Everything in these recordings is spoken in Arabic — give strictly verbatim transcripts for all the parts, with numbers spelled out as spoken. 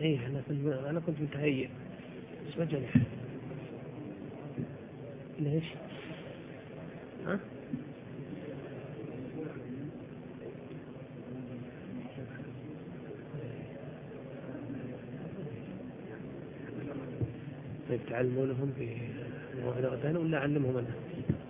إيه أنا في أنا كنت متهيئ بس ما جاني. ليش؟ ها؟ طيب تعلمونهم في موعد غدان ولا علمهم أنا؟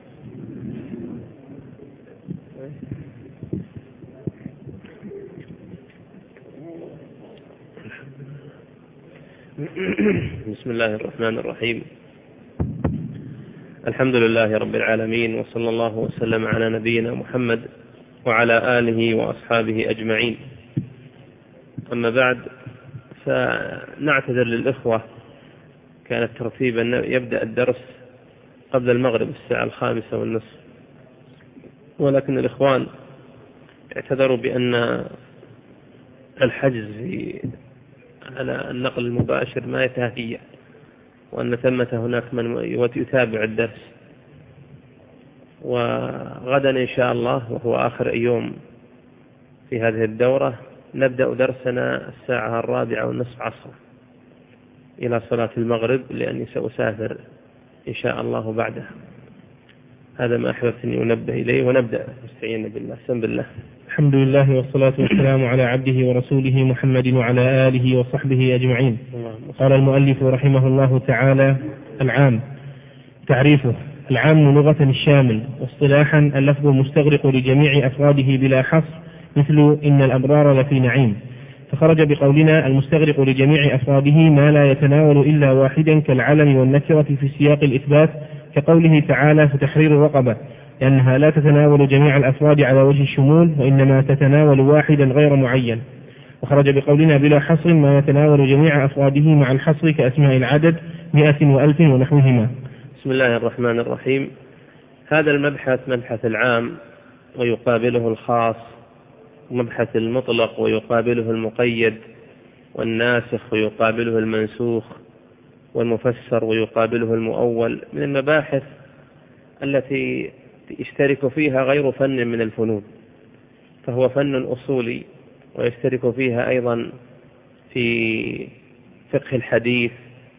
بسم الله الرحمن الرحيم. الحمد لله رب العالمين، وصلى الله وسلم على نبينا محمد وعلى آله وأصحابه أجمعين. أما بعد، فنعتذر للإخوة، كان الترتيب أن يبدأ الدرس قبل المغرب الساعة الخامسة والنصف، ولكن الإخوان اعتذروا بأن الحجز على النقل المباشر ما يتهيأ، وأن ثمة هناك من يتابع الدرس. وغدا إن شاء الله وهو آخر يوم في هذه الدورة نبدأ درسنا الساعة الرابعة والنصف عصر إلى صلاة المغرب، لأني سأسافر إن شاء الله بعدها. هذا ما أحببت أن أنبه إليه، ونبدأ نستعين بالله. بسم الله. الحمد لله والصلاة والسلام على عبده ورسوله محمد وعلى آله وصحبه أجمعين. قال المؤلف رحمه الله تعالى: العام. تعريفه: العام لغة الشامل، واصطلاحا اللفظ المستغرق لجميع أفراده بلا حصر، مثل إن الأبرار لفي نعيم. فخرج بقولنا المستغرق لجميع أفراده ما لا يتناول إلا واحدا كالعلم والنكرة في سياق الإثبات، كقوله تعالى: فتحرير رقبة، لأنها لا تتناول جميع الأفراد على وجه الشمول، وإنما تتناول واحدا غير معين. وخرج بقولنا بلا حصر ما يتناول جميع أفراده مع الحصر كأسماء العدد مئة وألف ونحوهما. بسم الله الرحمن الرحيم. هذا المبحث مبحث العام ويقابله الخاص، ومبحث المطلق ويقابله المقيد، والناسخ ويقابله المنسوخ، والمفسر ويقابله المؤول، من المباحث التي يشترك فيها غير فن من الفنون، فهو فن أصولي، ويشترك فيها أيضا في فقه الحديث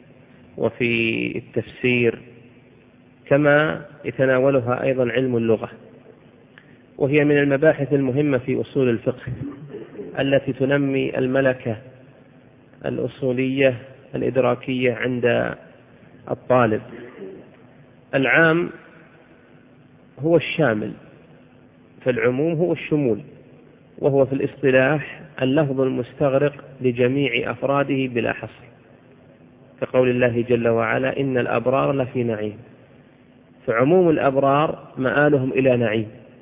وفي التفسير، كما يتناولها أيضا علم اللغة، وهي من المباحث المهمة في أصول الفقه التي تنمي الملكة الأصولية الإدراكية عند الطالب. العام هو الشامل، فالعموم هو الشمول، وهو في الاصطلاح اللفظ المستغرق لجميع أفراده بلا حصر، كقول الله جل وعلا: إن الأبرار لفي نعيم. فعموم الأبرار مآلهم إلى نعيم،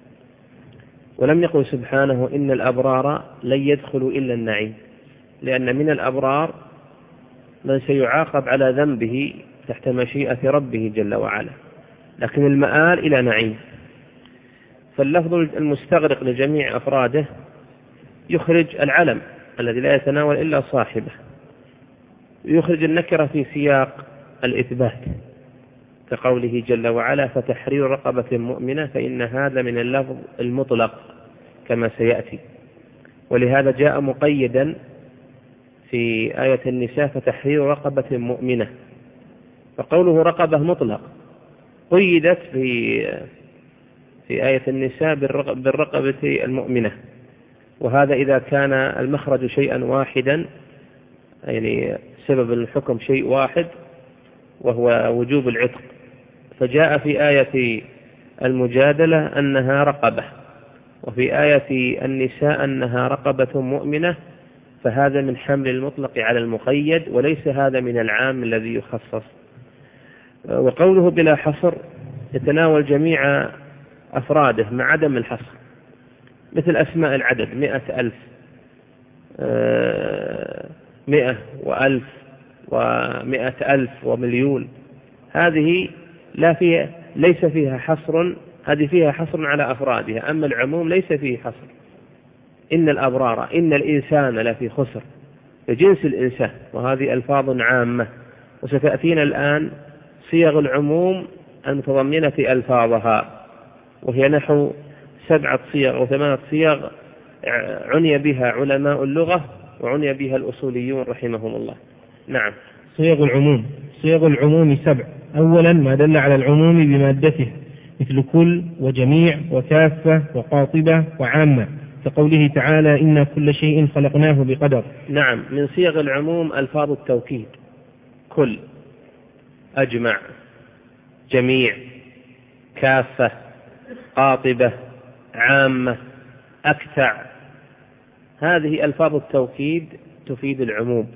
ولم يقل سبحانه إن الأبرار لن يدخلوا إلا النعيم، لأن من الأبرار من سيعاقب على ذنبه تحت مشيئة ربه جل وعلا، لكن المآل إلى نعيم. فاللفظ المستغرق لجميع أفراده يخرج العلم الذي لا يتناول إلا صاحبه، يخرج النكرة في سياق الإثبات، كقوله جل وعلا: فتحرير رقبة مؤمنة، فإن هذا من اللفظ المطلق كما سيأتي، ولهذا جاء مقيدا في آية النساء: فتحرير رقبة مؤمنة. فقوله رقبة مطلق قيدت في في آية النساء بالرقبة المؤمنة، وهذا إذا كان المخرج شيئا واحدا، يعني سبب الحكم شيء واحد وهو وجوب العتق، فجاء في آية المجادلة أنها رقبة، وفي آية النساء أنها رقبة مؤمنة، فهذا من حمل المطلق على المقيد، وليس هذا من العام الذي يخصص. وقوله بلا حصر يتناول جميع أفراده مع عدم الحصر، مثل أسماء العدد مئة ألف، مئة وألف ومئة ألف ومليون، هذه لا فيها ليس فيها حصر، هذه فيها حصر على أفرادها، أما العموم ليس فيه حصر. إن الأبرار، إن الإنسان لفي خسر، لجنس الإنسان، وهذه ألفاظ عامة، وستأتينا الآن صيغ العموم المتضمنة ألفاظها، وهي نحو سبعة صيغ أو ثمانية صيغ عني بها علماء اللغة وعني بها الأصوليون رحمهم الله. نعم. صيغ العموم. صيغ العموم سبع. أولا ما دل على العموم بمادته مثل كل وجميع وكافة وقاطبة وعامة، كقوله تعالى إنا كل شيء خلقناه بقدر. نعم. من صيغ العموم ألفاظ التوكيد: كل، أجمع، جميع، كافة، قاطبة، عامة، أكثع. هذه ألفاظ التوكيد تفيد العموم.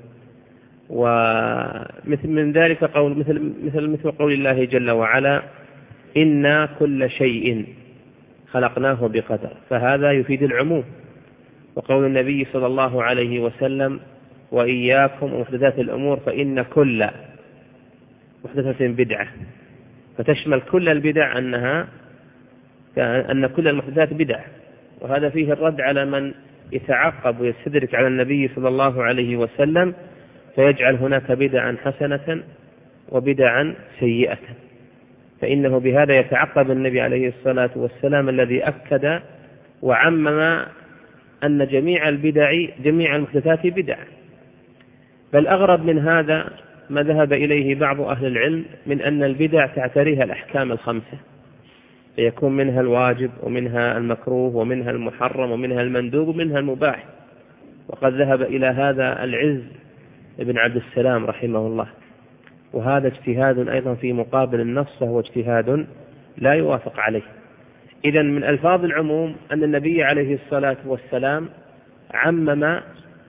ومثل من ذلك قول مثل مثل مثل قول الله جل وعلا إنا كل شيء خلقناه بقدر، فهذا يفيد العموم. وقول النبي صلى الله عليه وسلم وإياكم ومحدثات الأمور فإن كل محدثة بدعة، فتشمل كل البدع أنها أن كل المحدثات بدع. وهذا فيه الرد على من يتعقب ويستدرك على النبي صلى الله عليه وسلم فيجعل هناك بدعا حسنة وبدعا سيئة، فإنه بهذا يتعقب النبي عليه الصلاة والسلام الذي أكد وعمم أن جميع البدع جميع المحدثات بدع. بل أغرب من هذا ما ذهب إليه بعض أهل العلم من أن البدع تعتريها الأحكام الخمسة، فيكون منها الواجب ومنها المكروه ومنها المحرم ومنها المندوب ومنها المباح. وقد ذهب إلى هذا العز ابن عبد السلام رحمه الله، وهذا اجتهاد أيضا في مقابل النص، وهو اجتهاد لا يوافق عليه. إذن من ألفاظ العموم أن النبي عليه الصلاة والسلام عمم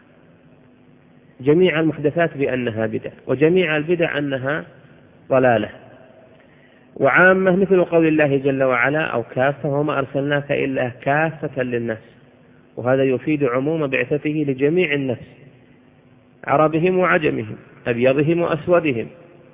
جميع المحدثات بأنها بدع، وجميع البدع أنها ضلالة. وعامة مثل قول الله جل وعلا أو كافة وما أرسلناك إلا كافة للناس، وهذا يفيد عموم بعثته لجميع الناس، عربهم وعجمهم، أبيضهم وأسودهم،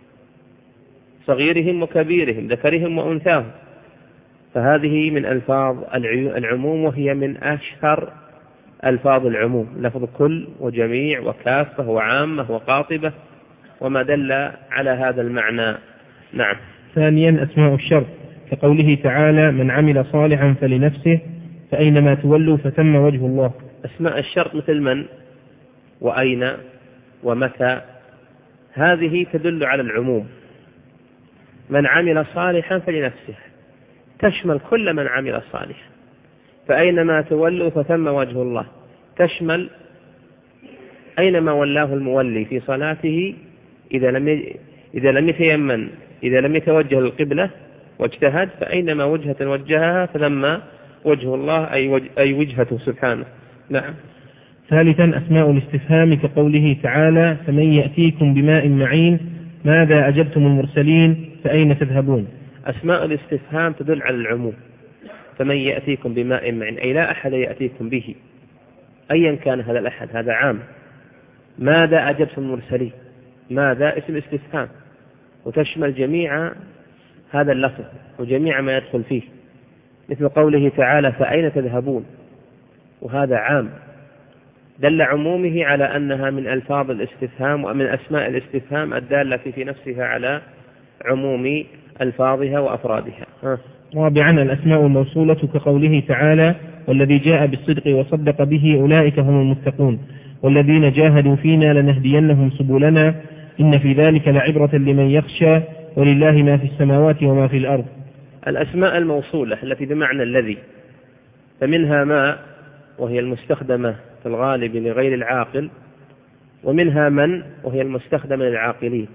صغيرهم وكبيرهم، ذكرهم وأنثاهم. فهذه من ألفاظ العموم، وهي من أشهر ألفاظ العموم، لفظ كل وجميع وكافة وعامة وقاطبة وما دل على هذا المعنى. نعم. ثانيا أسماء الشرط، كقوله تعالى من عمل صالحا فلنفسه فأينما تولوا فثم وجه الله. أسماء الشرط مثل من وأين ومتى، هذه تدل على العموم. من عمل صالحا فلنفسه تشمل كل من عمل صالحا، فأينما تولوا فثم وجه الله تشمل أينما ولاه المولي في صلاته، إذا لم إذا لم يتيمن إذا لم يتوجه للقبلة واجتهد فأينما وجهة وجهها فثم وجه الله، أي, وجه أي وجهته سبحانه. نعم. ثالثا أسماء الاستفهام، كقوله تعالى فمن يأتيكم بماء معين ماذا أجبتم المرسلين فأين تذهبون. أسماء الاستفهام تدل على العموم، فمن يأتيكم بماء معين أي لا أحد يأتيكم به أيا كان هذا الأحد، هذا عام. ماذا أجبتم المرسلين، ماذا اسم استفهام وتشمل جميع هذا اللفظ وجميع ما يدخل فيه، مثل قوله تعالى فأين تذهبون، وهذا عام دل عمومه على أنها من ألفاظ الاستفهام ومن أسماء الاستفهام الدالة في نفسها على عموم ألفاظها وأفرادها. ها. رابعا الأسماء الموصولة، كقوله تعالى والذي جاء بالصدق وصدق به أولئك هم المتقون والذين جاهدوا فينا لنهدينهم سبلنا إن في ذلك لعبرة لمن يخشى ولله ما في السماوات وما في الأرض. الأسماء الموصولة التي بمعنى الذي، فمنها ما وهي المستخدمة في الغالب لغير العاقل، ومنها من وهي المستخدمة للعاقلين.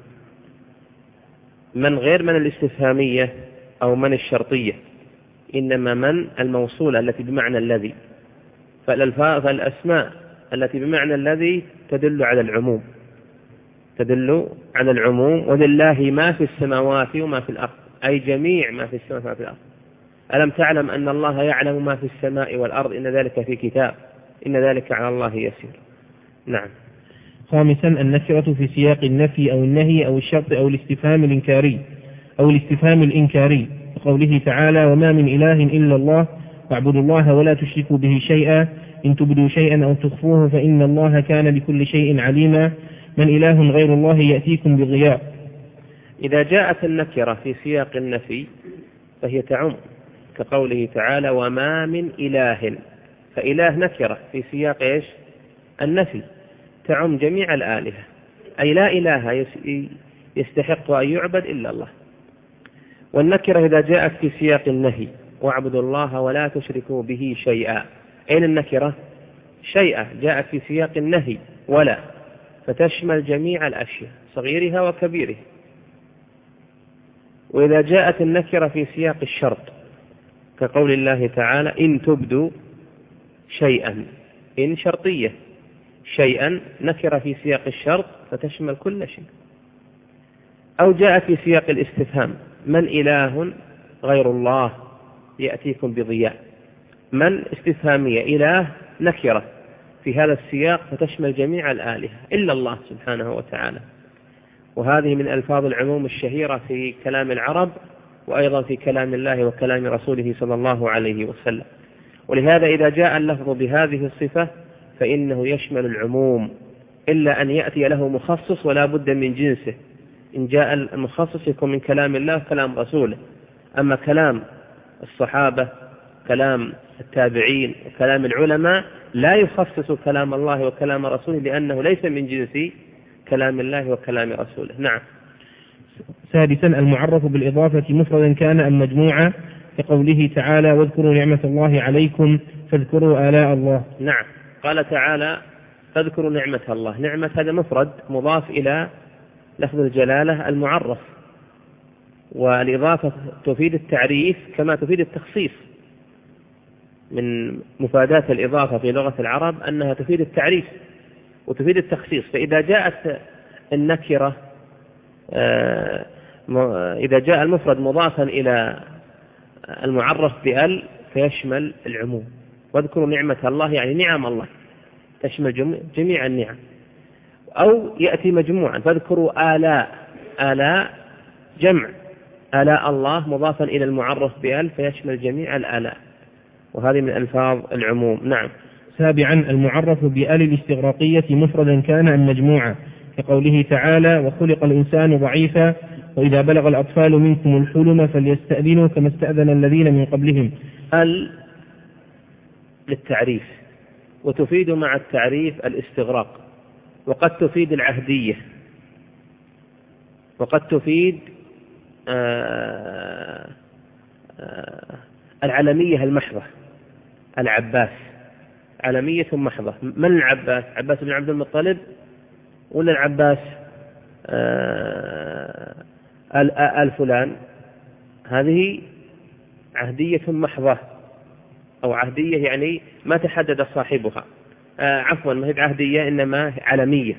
من غير من الاستفهامية أو من الشرطية، إنما من الموصولة التي بمعنى الذي. فالأسماء التي بمعنى الذي تدل على العموم تدل على العموم ولله ما في السماوات وما في الأرض، أي جميع ما في السماوات وما في الأرض. ألم تعلم أن الله يعلم ما في السماء والأرض إن ذلك في كتاب إن ذلك على الله يسير. نعم. خامسا النكرة في سياق النفي أو النهي أو الشرط أو الاستفهام الإنكاري أو الاستفهام الإنكاري، قوله تعالى وما من إله إلا الله واعبدوا الله ولا تشركوا به شيئا إن تبدوا شيئا أو تخفوه فإن الله كان بكل شيء عليما من إله غير الله يأتيكم بضياء. إذا جاءت النكرة في سياق النفي فهي تعم، كقوله تعالى وما من إله، فإله نكرة في سياق إيش؟ النفي، تعم جميع الآلهة، أي لا إله يستحق أن يعبد إلا الله. والنكرة إذا جاءت في سياق النهي واعبدوا الله ولا تشركوا به شيئا، أين النكرة؟ شيئا جاءت في سياق النهي ولا، فتشمل جميع الأشياء صغيرها وكبيرها. وإذا جاءت النكرة في سياق الشرط كقول الله تعالى إن تبدوا شيئا، إن شرطية، شيئا نكرة في سياق الشرط فتشمل كل شيء. أو جاءت في سياق الاستفهام من إله غير الله يأتيكم بضياء، من استفهامية، إله نكرة في هذا السياق فتشمل جميع الآلهة إلا الله سبحانه وتعالى. وهذه من ألفاظ العموم الشهيرة في كلام العرب وأيضا في كلام الله وكلام رسوله صلى الله عليه وسلم. ولهذا إذا جاء اللفظ بهذه الصفة فإنه يشمل العموم إلا أن يأتي له مخصص ولا بد من جنسه. إن جاء المخصص يكون من كلام الله كلام رسوله، أما كلام الصحابة كلام التابعين وكلام العلماء لا يخصص كلام الله وكلام رسوله لأنه ليس من جنس كلام الله وكلام رسوله. نعم. سادسا المعرف بالإضافة مفردا كان أم مجموعة كقوله تعالى واذكروا نعمة الله عليكم فاذكروا آلاء الله. نعم، قال تعالى فاذكروا نعمة الله، نعمة هذا مفرد مضاف إلى لفظ الجلالة المعرف، والإضافة تفيد التعريف كما تفيد التخصيص. من مفادات الإضافة في لغة العرب أنها تفيد التعريف وتفيد التخصيص. فإذا جاءت النكرة إذا جاء المفرد مضافا إلى المعرف بأل فيشمل العموم. واذكروا نعمة الله يعني نعم الله، تشمل جميع النعم. أو يأتي مجموعا فاذكروا آلاء، آلاء جمع، آلاء الله مضافا إلى المعرف بأل فيشمل جميع الآلاء، وهذه من ألفاظ العموم. نعم. سابعا المعرف بأل الاستغراقية مفردا كان أم مجموعة كقوله تعالى وخلق الإنسان ضعيفا وإذا بلغ الأطفال منكم الحلم فليستأذنوا كما استأذن الذين من قبلهم. ال للتعريف وتفيد مع التعريف الاستغراق، وقد تفيد العهدية، وقد تفيد آآ آآ العلمية المحضة. العباس علمية محضة. من العباس؟ عباس بن عبد المطلب ولا العباس آل فلان؟ هذه عهدية محضة أو عهدية يعني ما تحدد صاحبها، عفوا ما هي عهدية إنما علمية.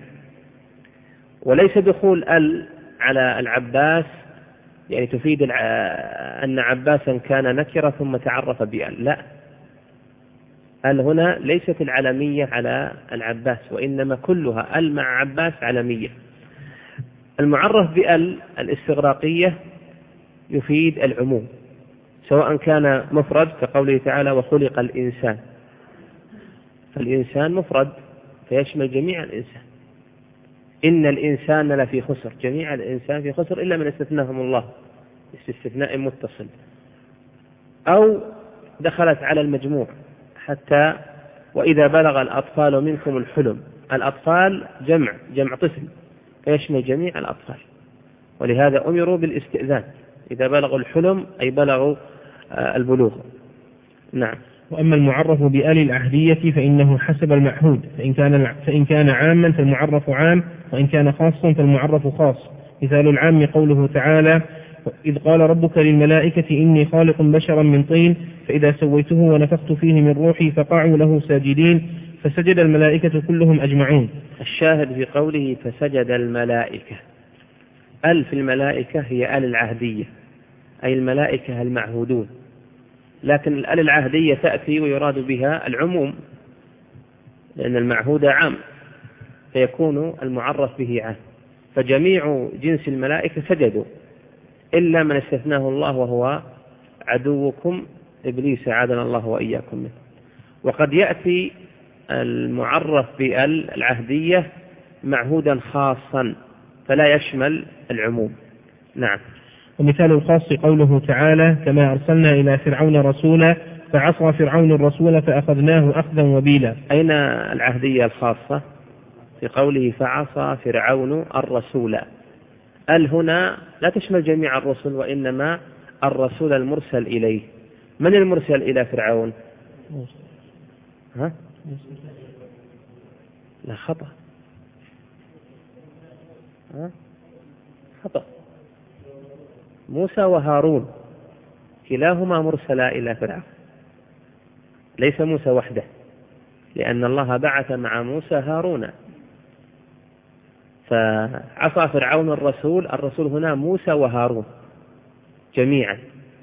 وليس دخول ال على العباس يعني تفيد أن عباسا كان نكرة ثم تعرف بأل، لا، ال هنا ليست العلمية على العباس وإنما كلها ال مع عباس علمية. المعرف بأل الاستغراقية يفيد العموم سواء كان مفرد كقوله تعالى وخلق الإنسان، فالإنسان مفرد فيشمل جميع الإنسان. إن الإنسان لفي خسر، جميع الإنسان في خسر إلا من استثناهم الله استثناء متصل. أو دخلت على المجموع حتى وإذا بلغ الأطفال منكم الحلم، الأطفال جمع جمع طفل فيشمل جميع الأطفال، ولهذا أمروا بالاستئذان إذا بلغوا الحلم أي بلغوا البلوغ. نعم. وأما المعرف بآل العهدية فإنه حسب المعهود، فإن كان فإن كان عاما فالمعرف عام، وإن كان خاصا فالمعرف خاص. مثال العام قوله تعالى إذ قال ربك للملائكة إني خالق بشرا من طين فإذا سويته ونفخت فيه من روحي فقعوا له ساجدين فسجد الملائكة كلهم أجمعون. الشاهد في قوله فسجد الملائكة، ال في الملائكة هي آل العهدية أي الملائكة المعهودون، لكن الآل العهدية تأتي ويراد بها العموم لأن المعهود عام فيكون المعرف به عام، فجميع جنس الملائكة سجدوا إلا من استثناه الله وهو عدوكم إبليس عادنا الله وإياكم منه. وقد يأتي المعرف بال العهدية معهودا خاصا فلا يشمل العموم. نعم. ومثال الخاص قوله تعالى كما أرسلنا إلى فرعون رسولا فعصى فرعون الرسول فأخذناه أخذا وبيلا. أين العهدية الخاصة؟ في قوله فعصى فرعون الرسول. ال هنا لا تشمل جميع الرسل وإنما الرسول المرسل إليه. من المرسل إلى فرعون؟ ها؟ لا خطأ. ها؟ خطأ. موسى وهارون كلاهما مرسلا إلى فرعون، ليس موسى وحده، لأن الله بعث مع موسى هارون. فعصى فرعون الرسول، الرسول هنا موسى وهارون جميعا،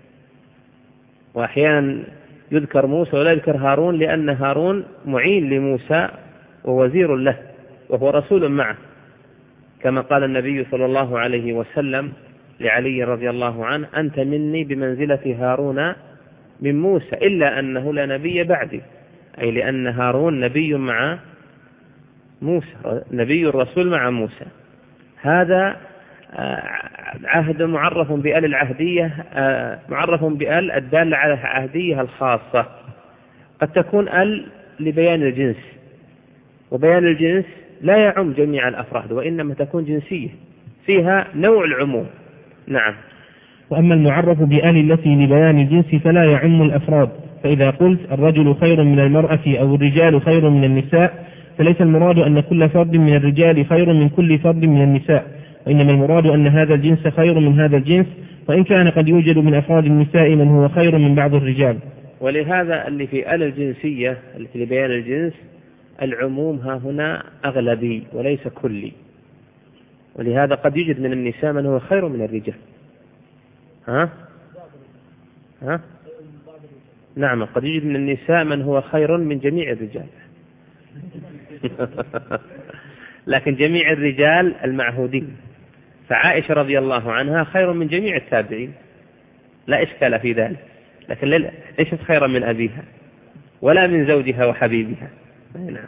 وأحيانا يذكر موسى ولا يذكر هارون لأن هارون معين لموسى ووزير له وهو رسول معه، كما قال النبي صلى الله عليه وسلم لعلي رضي الله عنه أنت مني بمنزلة هارون من موسى إلا أنه لا نبي بعدي، أي لأن هارون نبي مع موسى، نبي الرسول مع موسى. هذا عهد معرف بآل العهدية، معرف بآل الدالة على العهدية الخاصة. قد تكون آل لبيان الجنس، وبيان الجنس لا يعم جميع الأفراد وإنما تكون جنسية فيها نوع العموم. نعم. وأما المعرف بآل التي لبيان الجنس فلا يعم الأفراد، فإذا قلت الرجل خير من المرأة أو الرجال خير من النساء فليس المراد أن كل فرد من الرجال خير من كل فرد من النساء، وإنما المراد أن هذا الجنس خير من هذا الجنس، وإن كان قد يوجد من أفراد النساء من هو خير من بعض الرجال. ولهذا اللي في آل الجنسية التي لبيان الجنس العموم ها هنا أغلبي وليس كلي، ولهذا قد يوجد من النساء من هو خير من الرجال. ها؟ ها؟ نعم، قد يوجد من النساء من هو خير من جميع الرجال لكن جميع الرجال المعهودين، فعائشة رضي الله عنها خير من جميع التابعين لا إشكال في ذلك، لكن ليست خيرا من أبيها ولا من زوجها وحبيبها. نعم.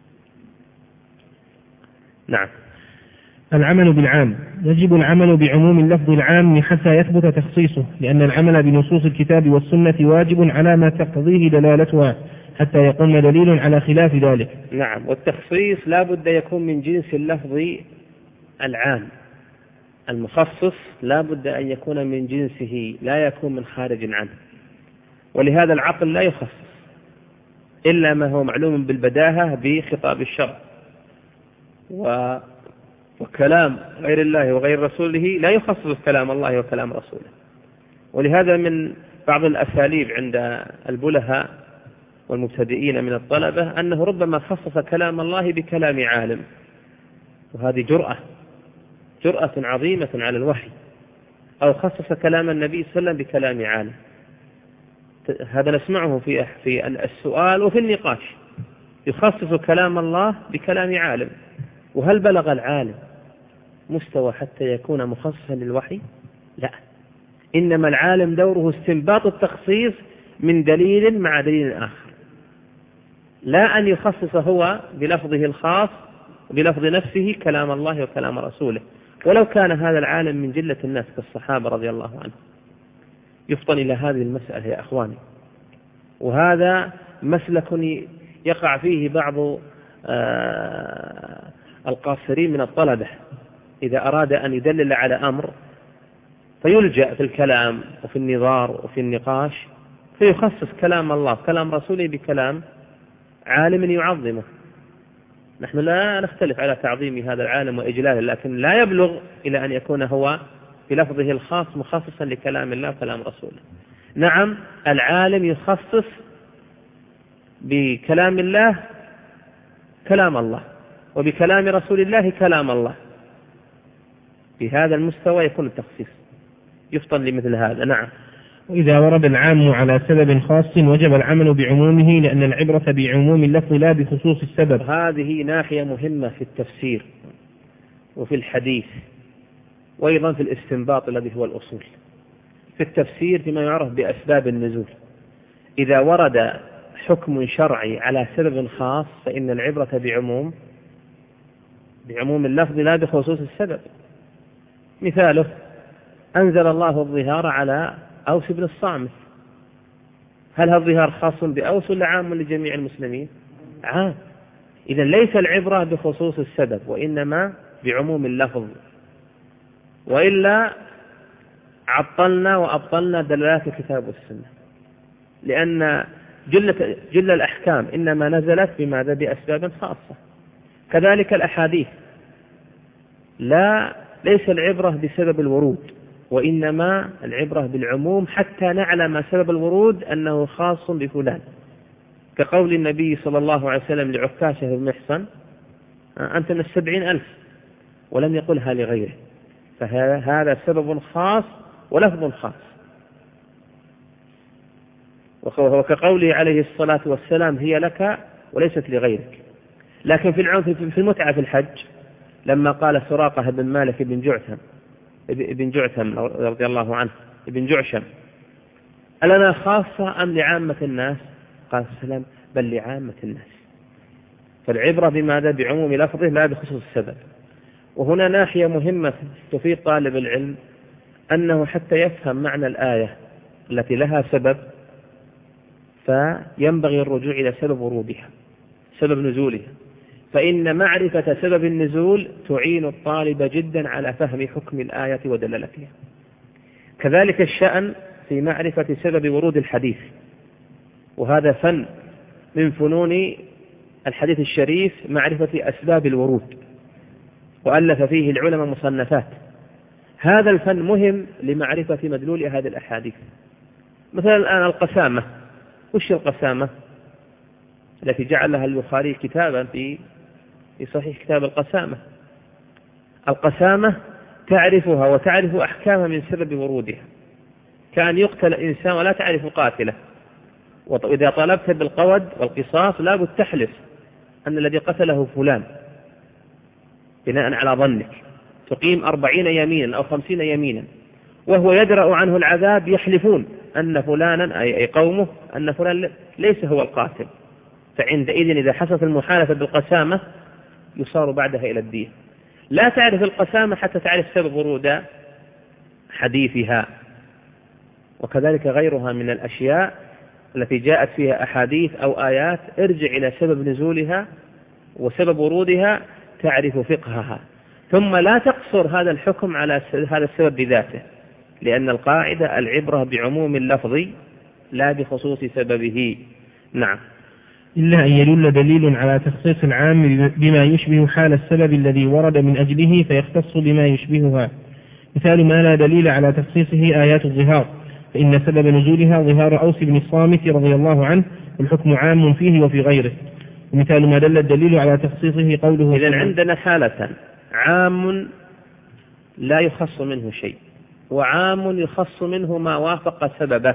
نعم. العمل بالعام. يجب العمل بعموم اللفظ العام حتى يثبت تخصيصه، لأن العمل بنصوص الكتاب والسنة واجب على ما تقتضيه دلالتها حتى يقوم دليل على خلاف ذلك. نعم. والتخصيص لا بد يكون من جنس اللفظ العام، المخصص لا بد أن يكون من جنسه لا يكون من خارج عنه. ولهذا العقل لا يخصص إلا ما هو معلوم بالبداهة بخطاب الشرع، و وكلام غير الله وغير رسوله لا يخصص كلام الله وكلام رسوله. ولهذا من بعض الأساليب عند البلهاء والمبتدئين من الطلبة أنه ربما خصص كلام الله بكلام عالم، وهذه جرأة جرأة عظيمة على الوحي، أو خصص كلام النبي صلى الله عليه وسلم بكلام عالم. هذا نسمعه في في السؤال وفي النقاش، يخصص كلام الله بكلام عالم. وهل بلغ العالم مستوى حتى يكون مخصصا للوحي؟ لا، إنما العالم دوره استنباط التخصيص من دليل مع دليل آخر، لا أن يخصص هو بلفظه الخاص بلفظ نفسه كلام الله وكلام رسوله. ولو كان هذا العالم من جلة الناس كالصحابة رضي الله عنهم. يفطن إلى هذه المسألة يا أخواني، وهذا مسلك يقع فيه بعض القاصرين من الطلبة إذا أراد أن يدلل على أمر فيلجأ في الكلام وفي النظار وفي النقاش فيخصص كلام الله كلام رسوله بكلام عالم يعظمه. نحن لا نختلف على تعظيم هذا العالم وإجلاله، لكن لا يبلغ إلى أن يكون هو بلفظه الخاص مخصصا لكلام الله وكلام رسوله. نعم، العالم يخصص بكلام الله كلام الله وبكلام رسول الله كلام الله، بهذا المستوى يكون التخصيص، يفطن لمثل هذا. نعم. وإذا ورد العام على سبب خاص وجب العمل بعمومه، لأن العبرة بعموم اللفظ لا بخصوص السبب. هذه ناحية مهمة في التفسير وفي الحديث وأيضا في الاستنباط الذي هو الأصول. في التفسير فيما يعرف بأسباب النزول، إذا ورد حكم شرعي على سبب خاص فإن العبرة بعموم بعموم اللفظ لا بخصوص السبب. مثاله أنزل الله الظهار على أوس بن الصامت، هل هذا الظهار خاص بأوس ولا عام لجميع المسلمين؟ عام، إذن ليس العبرة بخصوص السبب وإنما بعموم اللفظ، وإلا عطلنا وأبطلنا دلالات الكتاب والسنة، لأن جل, جل الأحكام إنما نزلت بماذا؟ بأسباب خاصة. كذلك الأحاديث لا ليس العبرة بسبب الورود، وإنما العبرة بالعموم حتى نعلم سبب الورود أنه خاص بفلان، كقول النبي صلى الله عليه وسلم لعكاشة بن محصن أنت من السبعين ألف، ولم يقلها لغيره، فهذا سبب خاص ولفظ خاص. وكقوله عليه الصلاة والسلام هي لك وليست لغيرك. لكن في في المتعة في الحج لما قال سراقة بن مالك بن جعثم ابن جعثم رضي الله عنه ابن جعشم ألنا خاصة أم لعامة الناس؟ قال السلام بل لعامة الناس. فالعبرة بماذا؟ بعموم لفظه لا بخصوص السبب. وهنا ناحية مهمة تفيد طالب العلم أنه حتى يفهم معنى الآية التي لها سبب فينبغي الرجوع إلى سبب ورودها، سبب نزولها، فإن معرفة سبب النزول تعين الطالب جدا على فهم حكم الآية ودلالتها. كذلك الشأن في معرفة سبب ورود الحديث، وهذا فن من فنون الحديث الشريف معرفة أسباب الورود، وألف فيه العلماء مصنفات. هذا الفن مهم لمعرفة مدلول هذه الأحاديث. مثلا الآن القسامة، وش القسامة التي جعلها البخاري كتابا في في صحيح كتاب القسامة؟ القسامة تعرفها وتعرف أحكامها من سبب ورودها، كان يقتل إنسان ولا تعرف قاتله، وإذا طلبت بالقود والقصاص لابد تحلف أن الذي قتله فلان بناء على ظنك، تقيم أربعين يمينا أو خمسين يمينا، وهو يدرأ عنه العذاب يحلفون أن فلانا أي قومه أن فلان ليس هو القاتل. فعندئذ إذا حصلت المحالفة بالقسامة يصار بعدها إلى الدين. لا تعرف القسامة حتى تعرف سبب ورود حديثها. وكذلك غيرها من الأشياء التي جاءت فيها أحاديث أو آيات ارجع إلى سبب نزولها وسبب ورودها تعرف فقهها، ثم لا تقصر هذا الحكم على هذا السبب بذاته، لأن القاعدة العبرة بعموم اللفظ لا بخصوص سببه. نعم. إلا أن يدل دليل على تخصيص العام بما يشبه حال السبب الذي ورد من أجله فيختص بما يشبهها. مثال ما لا دليل على تخصيصه آيات الظهار، فإن سبب نزولها ظهار أوس بن الصامت رضي الله عنه، والحكم عام فيه وفي غيره. ومثال ما دل الدليل على تخصيصه قوله إذن عندنا حالة عام لا يخص منه شيء، وعام يخص منه ما وافق سببه.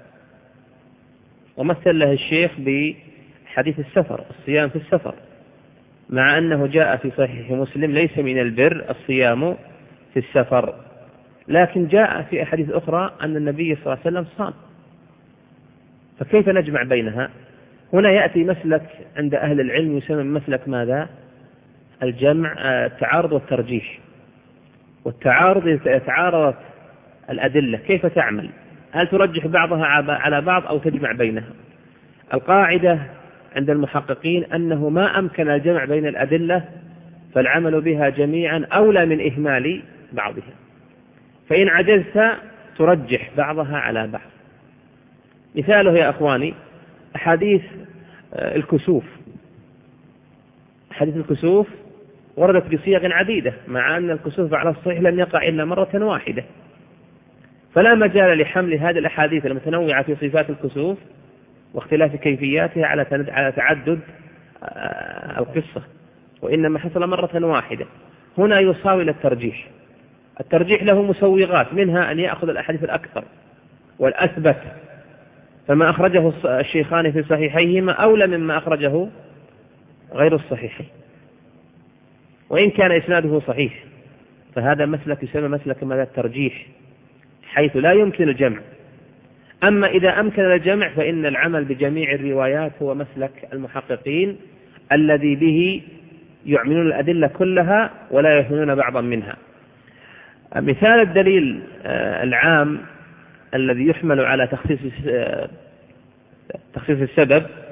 ومثل له الشيخ بحديث السفر، الصيام في السفر، مع أنه جاء في صحيح مسلم ليس من البر الصيام في السفر، لكن جاء في أحاديث أخرى أن النبي صلى الله عليه وسلم صام. فكيف نجمع بينها؟ هنا يأتي مسلك عند أهل العلم يسمى مسلك ماذا؟ الجمع، التعارض والترجيح. والتعارض يتعارض الأدلة، كيف تعمل؟ هل ترجح بعضها على بعض أو تجمع بينها؟ القاعدة عند المحققين أنه ما أمكن الجمع بين الأدلة فالعمل بها جميعا أولى من إهمال بعضها، فإن عجزت ترجح بعضها على بعض. مثاله يا أخواني أحاديث الكسوف. أحاديث الكسوف وردت بصيغ عديدة، مع أن الكسوف على الصحيح لم يقع إلا مرة واحدة، فلا مجال لحمل هذه الأحاديث المتنوعة في صفات الكسوف واختلاف كيفياتها على تعدد القصة، وإنما حصل مرة واحدة. هنا يصاوي الترجيح. الترجيح له مسوغات، منها أن يأخذ الأحاديث الأكثر والأثبت، فما أخرجه الشيخان في صحيحيهما أولى مما أخرجه غير الصحيحين، وإن كان إسناده صحيح. فهذا مسلك يسمى مسلك ماذا؟ الترجيح، حيث لا يمكن الجمع. أما إذا أمكن الجمع فإن العمل بجميع الروايات هو مسلك المحققين الذي به يعملون الأدلة كلها ولا يهملون بعضا منها. مثال الدليل العام الذي يحمل على تخصيص تخصيص السبب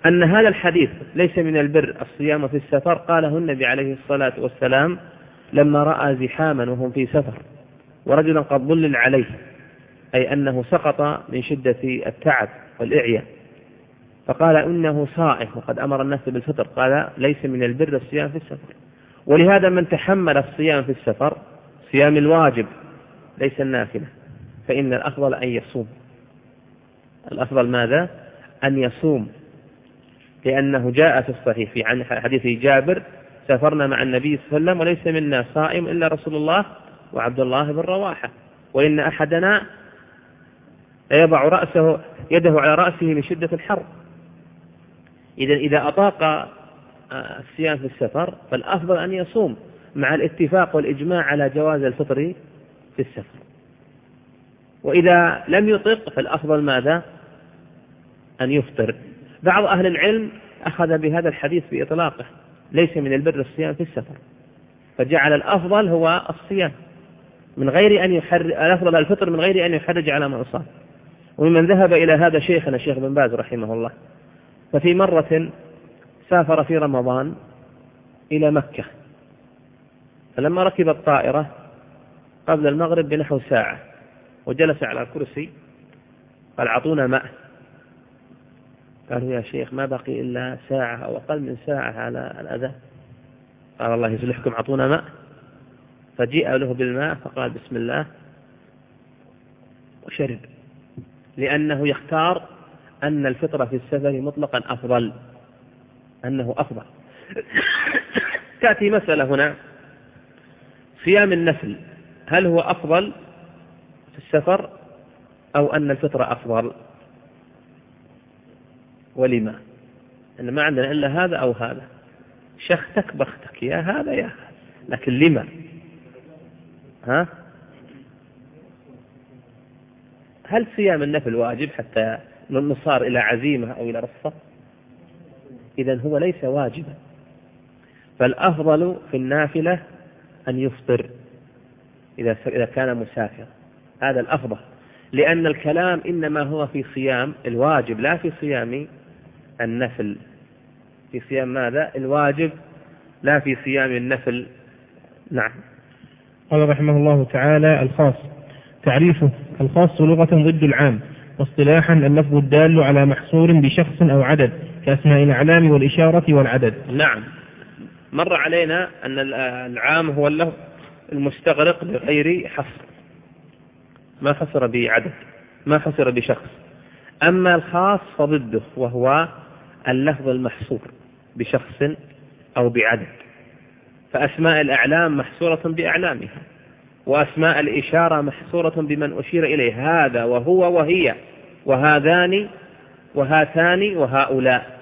أن هذا الحديث ليس من البر الصيام في السفر قاله النبي عليه الصلاة والسلام لما رأى زحاما وهم في سفر ورجلا قد ظلل عليه، أي أنه سقط من شدة التعب والإعياء، فقال إنه صائم وقد أمر الناس بالفطر، قال ليس من البر الصيام في السفر. ولهذا من تحمل الصيام في السفر صيام الواجب ليس النافلة فإن الأفضل أن يصوم. الأفضل ماذا؟ أن يصوم، لأنه جاء في الصحيح في عن حديث جابر سافرنا مع النبي صلى الله عليه وسلم وليس منا صائم إلا رسول الله وعبد الله بن رواحة، وإن أحدنا يضع رأسه يده على رأسه من شدة الحر. إذا إذا أطاق الصيام في السفر فالأفضل أن يصوم مع الاتفاق والإجماع على جواز الفطر في السفر. وإذا لم يطق فالأفضل ماذا؟ أن يفطر. بعض أهل العلم أخذ بهذا الحديث بإطلاقه ليس من البر الصيام في السفر، فجعل الأفضل هو الصيام من غير أن يحرج، الأفضل الفطر من غير أن يحرج على من صام. ومن ذهب إلى هذا شيخنا الشيخ بن باز رحمه الله، ففي مرة سافر في رمضان إلى مكة، فلما ركب الطائرة قبل المغرب بنحو ساعة وجلس على الكرسي قال أعطونا ماء. قالوا يا شيخ ما بقي إلا ساعة أو أقل من ساعة على الأذان. قال الله يصلحكم أعطونا ماء. فجيء له بالماء فقال بسم الله وشرب، لأنه يختار أن الفطر في السفر مطلقا أفضل، أنه أفضل. تأتي مسألة هنا، صيام النفل هل هو أفضل في السفر أو أن الفطر أفضل؟ ولما؟ أن ما عندنا إلا هذا أو هذا، شختك بختك يا هذا يا هذا، لكن لما؟ ها؟ هل صيام النفل واجب حتى نصار إلى عزيمة أو إلى رصة؟ إذن هو ليس واجبا، فالأفضل في النافلة أن يفطر إذا إذا كان مسافر، هذا الأفضل، لأن الكلام إنما هو في صيام الواجب لا في صيام النفل. في صيام ماذا؟ الواجب لا في صيام النفل. نعم. قال رحمه الله تعالى: الخاص. تعريفه: الخاص لغة ضد العام، واصطلاحا اللفظ الدال على محصور بشخص أو عدد كأسماء الأعلام والإشارة والعدد. نعم، مر علينا أن العام هو اللفظ المستغرق لغير حصر، ما حصر بعدد، ما حصر بشخص. أما الخاص فضده، وهو اللفظ المحصور بشخص أو بعدد، فأسماء الأعلام محصورة بأعلامها، وأسماء الإشارة محصورة بمن أشير إليه، هذا وهو وهي وهذان وهاتان وهؤلاء.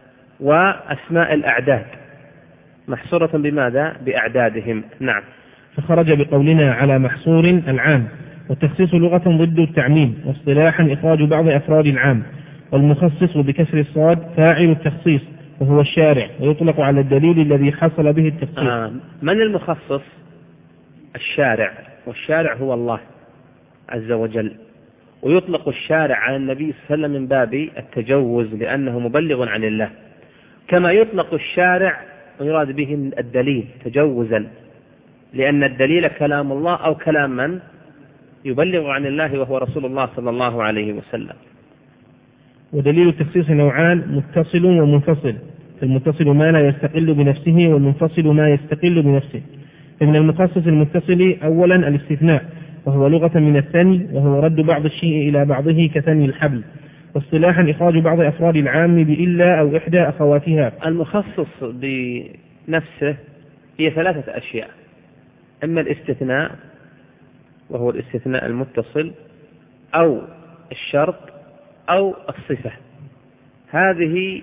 وأسماء الأعداد محصورة بماذا؟ بأعدادهم. نعم. فخرج بقولنا على محصور العام، والتخصيص لغة ضد التعميم، واصطلاحا إخراج بعض أفراد العام، والمخصص بكسر الصاد فاعل التخصيص وهو الشارع، ويطلق على الدليل الذي حصل به التخصيص. آه. من المخصص؟ الشارع، والشارع هو الله عز وجل، ويطلق الشارع على النبي صلى الله عليه وسلم من باب التجوز لأنه مبلغ عن الله، كما يطلق الشارع ويراد به الدليل تجوزا، لأن الدليل كلام الله أو كلام من يبلغ عن الله وهو رسول الله صلى الله عليه وسلم. ودليل التخصيص نوعان: متصل ومنفصل. فالمتصل ما لا يستقل بنفسه، والمنفصل ما يستقل بنفسه. فمن المخصص المتصل أولا الاستثناء، وهو لغة من الثني، وهو رد بعض الشيء إلى بعضه كثني الحبل. واصطلاحا إخراج بعض أفراد العام بإلا أو إحدى أخواتها. المخصص بنفسه هي ثلاثة أشياء: إما الاستثناء وهو الاستثناء المتصل، أو الشرط، أو الصفة. هذه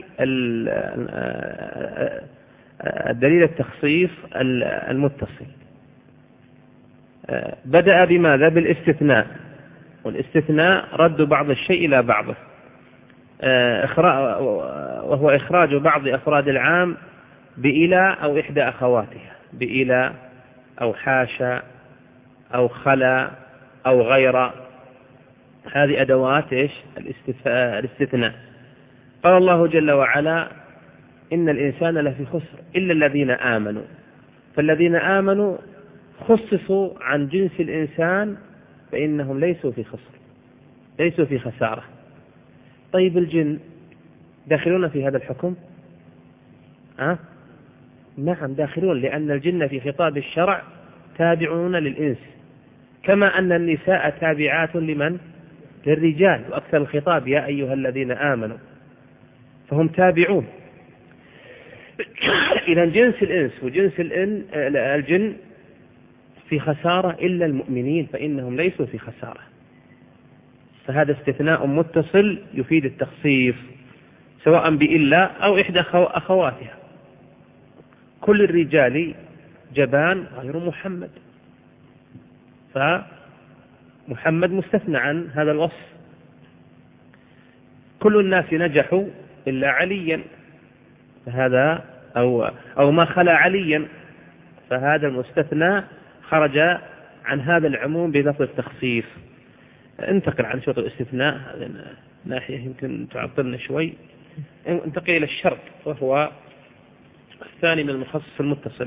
الدليل التخصيص المتصل. بدأ بماذا؟ بالاستثناء، والاستثناء رد بعض الشيء إلى بعضه، وهو إخراج بعض أفراد العام بإلى أو إحدى أخواتها، بإلى أو حاشا أو خلا أو غير. هذه أدوات إيش؟ الاستثناء. قال الله جل وعلا إن الإنسان لفي خسر إلا الذين آمنوا، فالذين آمنوا خصصوا عن جنس الإنسان فإنهم ليسوا في خسر، ليسوا في خسارة. طيب الجن داخلون في هذا الحكم؟ أه؟ نعم داخلون، لأن الجن في خطاب الشرع تابعون للإنس، كما أن النساء تابعات لمن؟ للرجال، وأكثر الخطاب يا أيها الذين آمنوا، فهم تابعون. إذا جنس الإنس وجنس الجن في خسارة إلا المؤمنين فإنهم ليسوا في خسارة. فهذا استثناء متصل يفيد التخصيص سواء بإلا أو إحدى أخواتها. كل الرجال جبان غير محمد، فمحمد مستثنى عن هذا الوصف. كل الناس نجحوا إلا عليا، فهذا أو, أو ما خلا عليا، فهذا المستثنى خرج عن هذا العموم بلفظ التخصيص. انتقل عن شروط الاستثناء، هذه ناحية يمكن تعطلنا شوي. انتقل إلى الشرط وهو الثاني من المخصص المتصل.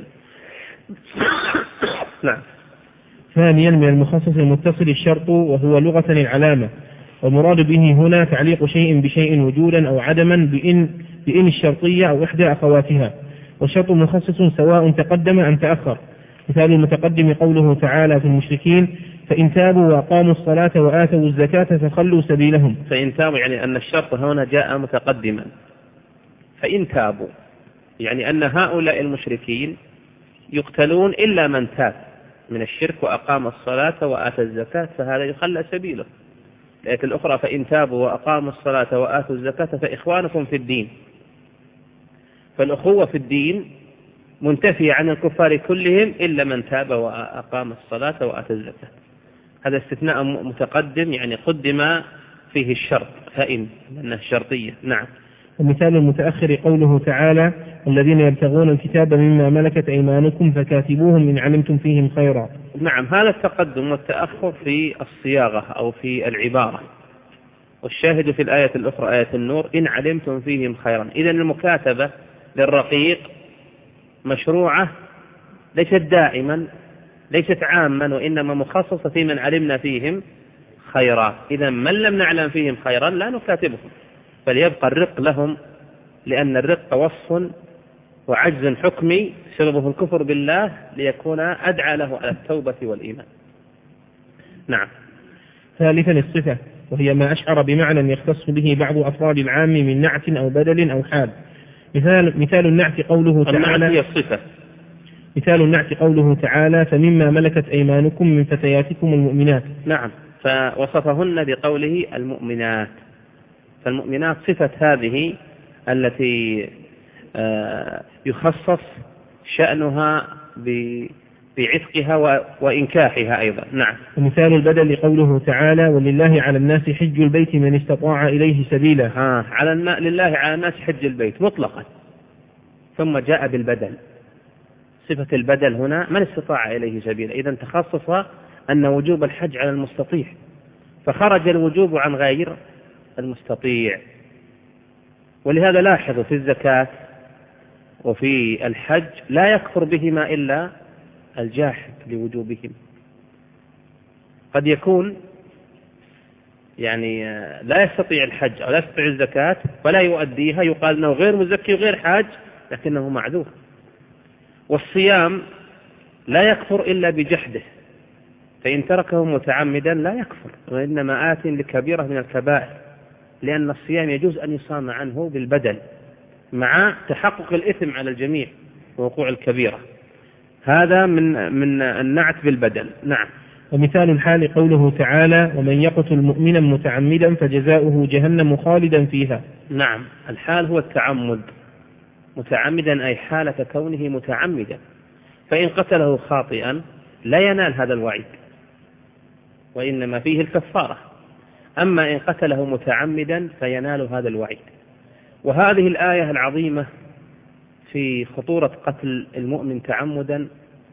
نعم. ثانيا من المخصص المتصل الشرط، وهو لغة العلامة، والمراد به هنا تعليق شيء بشيء وجودا أو عدما بإن, بإن الشرطية أو إحدى أخواتها. والشرط مخصص سواء تقدم أم تأخر. مثال المتقدم قوله تعالى في المشركين فإن تابوا وأقاموا الصلاة وآتوا الزكاة فخلوا سبيلهم. فإن تابوا يعني أن الشرط هنا جاء متقدما. فإن تابوا يعني أن هؤلاء المشركين يقتلون إلا من تاب من الشرك وأقام الصلاة وآتى الزكاة، فهذا يخلى سبيله. الآية الأخرى فإن تابوا وأقاموا الصلاة وآتوا الزكاة فإخوانكم في الدين. فالأخوة في الدين منتفية عن الكفار كلهم إلا من تاب وأقام الصلاة وآتى الزكاة. هذا استثناء متقدم يعني قدم فيه الشرط، فإن لأنه شرطية. نعم. ومثال المتأخر قوله تعالى الذين يبتغون الكتاب مما ملكت أيمانكم فكاتبوهم إن علمتم فيهم خيرا. نعم، هذا التقدم والتأخر في الصياغة أو في العبارة. والشاهد في الآية الأخرى آية النور إن علمتم فيهم خيرا. إذن المكاتبة للرقيق مشروعة، ليست دائما، ليست عاما، وإنما مخصصة في من علمنا فيهم خيرا. إذا من لم نعلم فيهم خيرا لا نكاتبهم، فليبقى الرق لهم، لأن الرق وصف وعجز حكمي سببه الكفر بالله ليكون أدعى له على التوبة والإيمان. نعم. ثالثا الصفة، وهي ما أشعر بمعنى يختص به بعض أفراد العام من نعت أو بدل أو حال. مثال, مثال النعت قوله تعالى هي الصفة. مثال النعت قوله تعالى فمما ملكت أيمانكم من فتياتكم المؤمنات. نعم، فوصفهن بقوله المؤمنات. فالمؤمنات صفة هذه التي يخصص شأنها بعتقها وإنكاحها أيضا. نعم. ومثال البدل قوله تعالى ولله على الناس حج البيت من استطاع إليه سبيلا. ها على النا... لله على الناس حج البيت مطلقا، ثم جاء بالبدل. صفة البدل هنا من استطاع إليه سبيلا. إذن تخصص أن وجوب الحج على المستطيع، فخرج الوجوب عن غير المستطيع. ولهذا لاحظوا في الزكاة وفي الحج لا يكفر بهما إلا الجاحد لوجوبهم. قد يكون يعني لا يستطيع الحج أو لا يستطيع الزكاة فلا يؤديها، يقال أنه غير مزكي وغير حاج لكنه معذور. والصيام لا يكفر إلا بجحده، فإن تركه متعمدا لا يكفر، وإنما آت لكبيرة من الكبائر، لأن الصيام يجوز أن يصام عنه بالبدل مع تحقق الإثم على الجميع ووقوع الكبيرة. هذا من من النعت بالبدل. نعم. ومثال الحال قوله تعالى ومن يقتل مؤمنا متعمدا فجزاؤه جهنم خالدا فيها. نعم، الحال هو التعمد، متعمدا أي حالة كونه متعمدا، فإن قتله خاطئا لا ينال هذا الوعيد وإنما فيه الكفارة، أما إن قتله متعمدا فينال هذا الوعيد. وهذه الآية العظيمة في خطورة قتل المؤمن تعمدا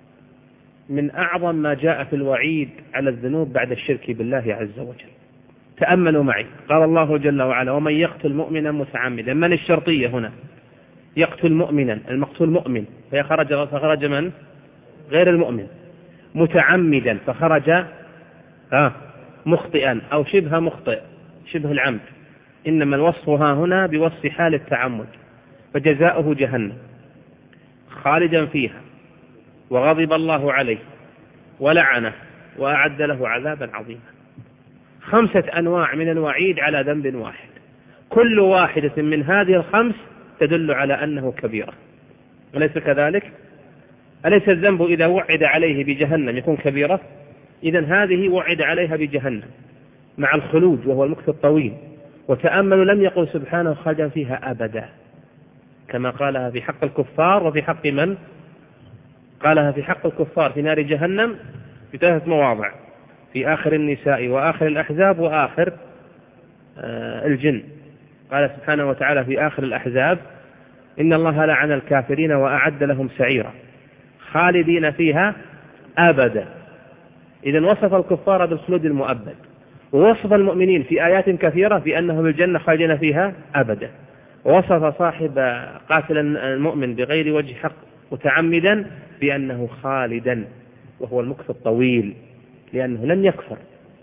من أعظم ما جاء في الوعيد على الذنوب بعد الشرك بالله عز وجل. تأملوا معي. قال الله جل وعلا: ومن يقتل مؤمنا متعمدا. من الشرطية هنا؟ يقتل مؤمنا، المقتول مؤمن، فخرج فخرج من؟ غير المؤمن. متعمدا فخرج آه مخطئا أو شبه مخطئ، شبه العمد. إنما الوصف ها هنا بوصف حال التعمد. فجزاؤه جهنم خالدا فيها وغضب الله عليه ولعنه وأعد له عذابا عظيما. خمسة أنواع من الوعيد على ذنب واحد، كل واحدة من هذه الخمس تدل على أنه كبيرة، أليس كذلك؟ أليس الذنب إذا وعد عليه بجهنم يكون كبيرة؟ إذن هذه وعد عليها بجهنم مع الخلود وهو المكث الطويل. وتأملوا لم يقل سبحانه خالدا فيها أبدا كما قالها في حق الكفار. وفي حق من؟ قالها في حق الكفار في نار جهنم في ثلاثة مواضع: في آخر النساء وآخر الأحزاب وآخر آه الجن. قال سبحانه وتعالى في آخر الأحزاب: إن الله لعن الكافرين وأعد لهم سعيرا خالدين فيها أبدا. إذن وصف الكفار بالخلود المؤبد، ووصف المؤمنين في آيات كثيرة بأنهم الجنة خالدين فيها أبدا. ووصف صاحب قاتل المؤمن بغير وجه حق متعمدا بأنه خالدا وهو المكث الطويل لأنه لم يكفر.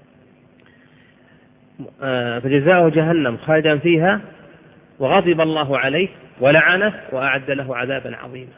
فجزاؤه جهنم خالدا فيها وغضب الله عليه ولعنه وأعد له عذابا عظيما.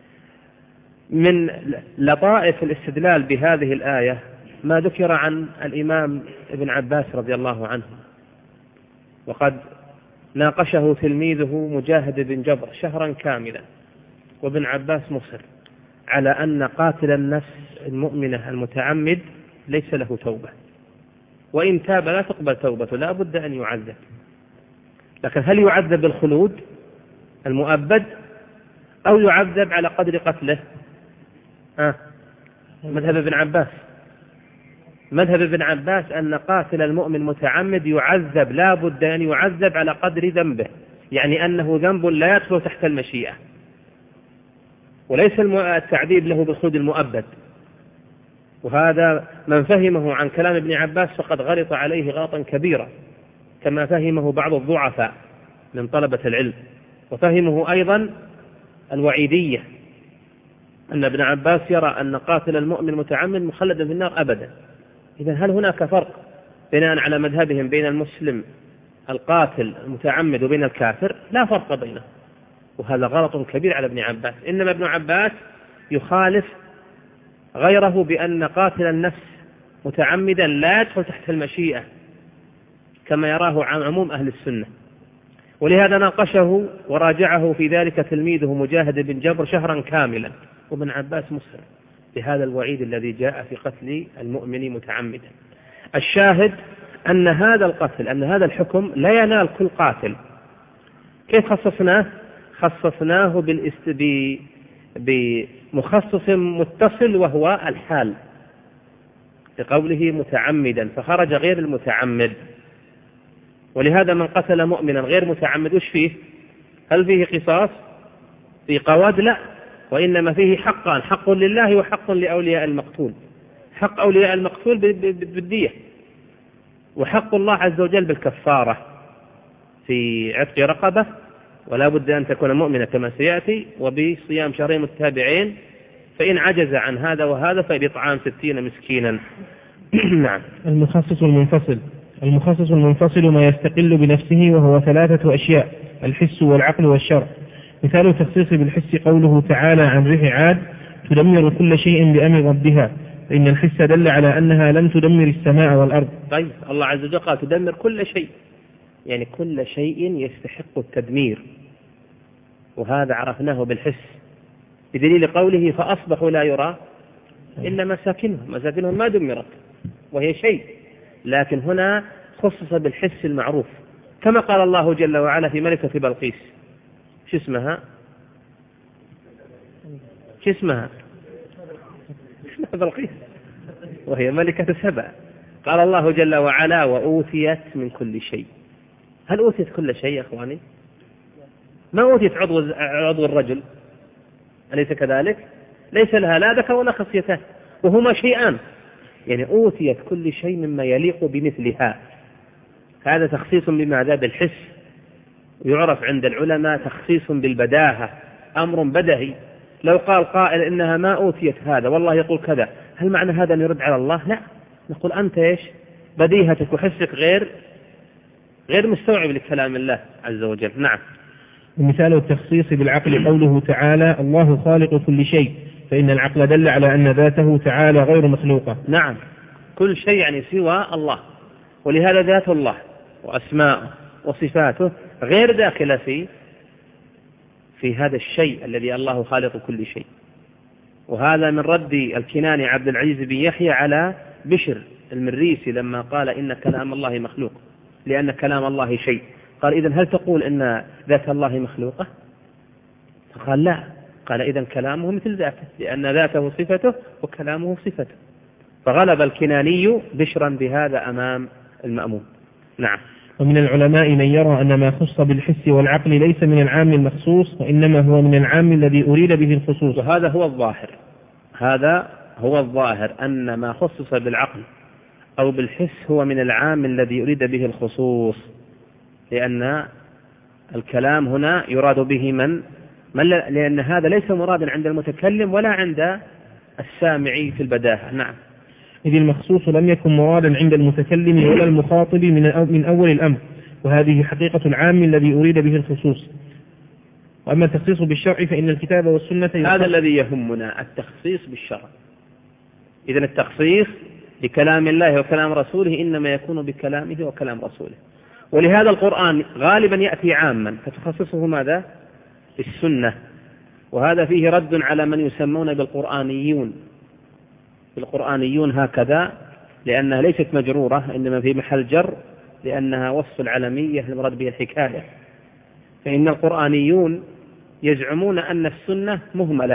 من لطائف الاستدلال بهذه الآية ما ذكر عن الإمام ابن عباس رضي الله عنه، وقد ناقشه تلميذه مجاهد بن جبر شهرا كاملا، وابن عباس مصر على أن قاتل النفس المؤمنة المتعمد ليس له توبة، وإن تاب لا تقبل توبته، لا بد أن يعذب. لكن هل يعذب بالخلود المؤبد أو يعذب على قدر قتله؟ آه. مذهب ابن عباس مذهب ابن عباس أن قاتل المؤمن متعمد يعذب، لا بد أن يعذب على قدر ذنبه، يعني أنه ذنب لا يدخل تحت المشيئة، وليس التعذيب له بالخلود المؤبد. وهذا من فهمه عن كلام ابن عباس فقد غلط عليه غلطا كبيرا، كما فهمه بعض الضعفاء من طلبة العلم. وفهمه أيضا الوعيدية، أن ابن عباس يرى أن قاتل المؤمن متعمد مخلدا في النار أبدا. إذن هل هناك فرق بناء على مذهبهم بين المسلم القاتل المتعمد وبين الكافر؟ لا فرق بينهم، وهذا غلط كبير على ابن عباس. إنما ابن عباس يخالف غيره بأن قاتل النفس متعمدا لا يدخل تحت المشيئة كما يراه عموم أهل السنة، ولهذا ناقشه وراجعه في ذلك تلميذه مجاهد بن جبر شهرا كاملا، وابن عباس مصر بهذا الوعيد الذي جاء في قتل المؤمن متعمدا. الشاهد أن هذا القتل أن هذا الحكم لا ينال كل قاتل. كيف خصصناه؟ خصصناه بالاست... بمخصص متصل وهو الحال، لقوله متعمدا فخرج غير المتعمد. ولهذا من قتل مؤمنا غير متعمد وش فيه؟ هل فيه قصاص؟ في قواد؟ لا، وإنما فيه حقان: حق لله وحق لأولياء المقتول. حق أولياء المقتول بالدية، وحق الله عز وجل بالكفارة في عتق رقبة، ولا بد أن تكون مؤمنة كما سيأتي، وبصيام شهرين متتابعين، فإن عجز عن هذا وهذا فبإطعام ستين مسكينا. نعم. المخصص والمنفصل. المخصص والمنفصل ما يستقل بنفسه، وهو ثلاثة أشياء: الحس والعقل والشرع. مثال التخصيص بالحس قوله تعالى عن ريح عاد: تدمر كل شيء بأمر ربها، فإن الحس دل على أنها لم تدمر السماء والأرض. طيب، الله عز وجل قال تدمر كل شيء، يعني كل شيء يستحق التدمير، وهذا عرفناه بالحس بدليل قوله: فأصبحوا لا يرى إلا مساكنهم. مساكنهم ما دمرت وهي شيء، لكن هنا خصص بالحس المعروف، كما قال الله جل وعلا في ملكة بلقيس: شو اسمها؟ شو اسمها؟ اسمها بلقيس وهي ملكة سبع. قال الله جل وعلا: وأوتيت من كل شيء. هل أوتيت كل شيء يا أخواني؟ ما أوتيت عضو, عضو الرجل، أليس كذلك؟ ليس لها لا ذكر ولا خصيتان، وهما شيئان، يعني أوتيت كل شيء مما يليق بمثلها. هذا تخصيص بماذا؟ بالحس، يعرف عند العلماء تخصيص بالبداهة، أمر بدهي. لو قال قائل إنها ما أوتيت هذا والله يقول كذا، هل معنى هذا أن يرد على الله؟ لا، نقول أنت إيش؟ بديهتك وحسك غير غير مستوعب لكلام الله عز وجل. نعم. ومثال التخصيص بالعقل قوله تعالى الله خالق كل شيء، فإن العقل دل على أن ذاته تعالى غير مخلوقة. نعم، كل شيء يعني سوى الله، ولهذا ذات الله وأسماءه وصفاته غير داخلة في في هذا الشيء الذي الله خالق كل شيء. وهذا من رد الكناني عبد العزيز بن يحيى على بشر المريسي لما قال إن كلام الله مخلوق لأن كلام الله شيء. قال إذن هل تقول إن ذات الله مخلوقة؟ فقال لا. قال إذن كلامه مثل ذاته، لأن ذاته صفته وكلامه صفته. فغلب الكناني بشرا بهذا أمام المأمون. نعم. ومن العلماء من يرى أن ما خص بالحس والعقل ليس من العام المخصوص، وإنما هو من العام الذي أريد به الخصوص. وهذا هو الظاهر، هذا هو الظاهر أن ما خصص بالعقل أو بالحس هو من العام الذي أريد به الخصوص، لأن الكلام هنا يراد به من, من لأن هذا ليس مرادا عند المتكلم ولا عند السامع في البداهة. نعم. إذ المخصوص لم يكن مرادا عند المتكلم ولا المخاطب من أول الأمر، وهذه حقيقة العام الذي أريد به الخصوص. وأما التخصيص بالشرع فإن الكتاب والسنة هذا الذي يهمنا، التخصيص بالشرع. إذن التخصيص بكلام الله وكلام رسوله إنما يكون بكلامه وكلام رسوله. ولهذا القرآن غالبا يأتي عاما فتخصصه ماذا؟ السنة. وهذا فيه رد على من يسمون بالقرآنيون. القرآنيون هكذا لأنها ليست مجرورة، إنما في محل جر، لأنها وصف العلمية المراد به الحكاية. فإن القرآنيون يزعمون أن السنة مهملة،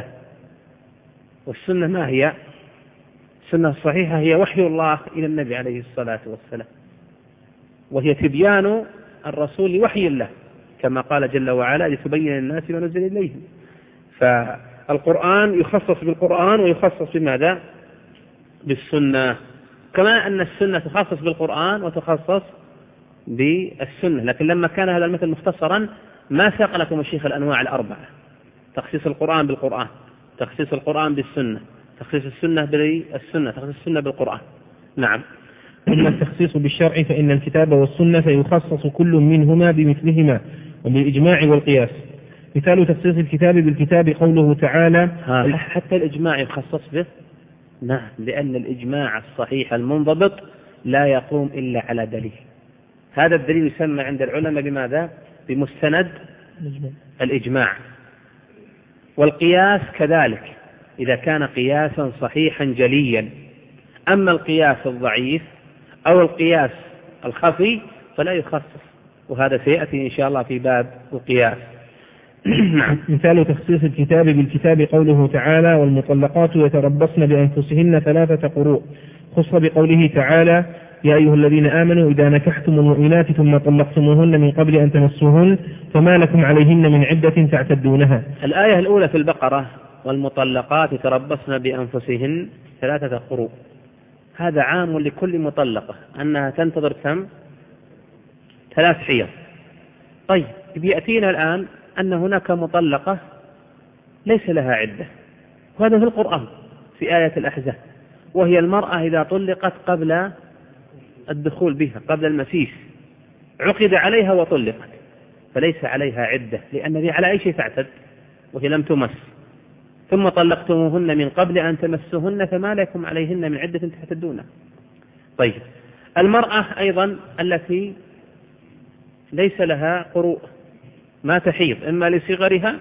والسنة ما هي؟ السنة الصحيحة هي وحي الله إلى النبي عليه الصلاة والسلام، وهي تبيان الرسول لوحي الله كما قال جل وعلا لتبين الناس ما نزل إليهم. فالقرآن يخصص بالقرآن ويخصص بماذا؟ بالسنة، كما أن السنة تخصص بالقرآن وتخصص بالسنة. لكن لما كان هذا المثل مختصرا ما ساق لكم الشيخ الأنواع الأربعة: تخصيص القرآن بالقرآن، تخصيص القرآن بالسنة، تخصيص السنة بالسنة، تخصيص السنة بالقرآن. نعم. أما التخصيص بالشرع فإن الكتاب والسنة يخصص كل منهما بمثلهما وبالإجماع والقياس. مثال تخصيص الكتاب بالكتاب قوله تعالى حتى الإجماع يخصص به. نعم، لأن الإجماع الصحيح المنضبط لا يقوم إلا على دليل. هذا الدليل يسمى عند العلماء بماذا؟ بمستند الإجماع. والقياس كذلك إذا كان قياسا صحيحا جليا. أما القياس الضعيف أو القياس الخفي فلا يخصص، وهذا سيأتي إن شاء الله في باب القياس. مثال تخصيص الكتاب بالكتاب قوله تعالى والمطلقات يتربصن بأنفسهن ثلاثة قروء، خص بقوله تعالى يا أيها الذين آمنوا إذا نكحتم المؤمنات ثم طلقتموهن من قبل أن تمسوهن فما لكم عليهن من عدة تعتدونها. الآية الأولى في البقرة والمطلقات يتربصن بأنفسهن ثلاثة قروء، هذا عام لكل مطلقة أنها تنتظر كم؟ ثلاث حيض. طيب بيأتينا الآن أن هناك مطلقة ليس لها عدة، وهذا في القرآن في آية الأحزاب، وهي المرأة إذا طلقت قبل الدخول بها، قبل المسيس، عقد عليها وطلقت فليس عليها عدة، لأن ذي على أي شيء تعتد وهي لم تمس. ثم طلقتموهن من قبل أن تمسوهن فما لكم عليهن من عدة تعتدونها. طيب المرأة أيضا التي ليس لها قروء ما تحيض، إما لصغرها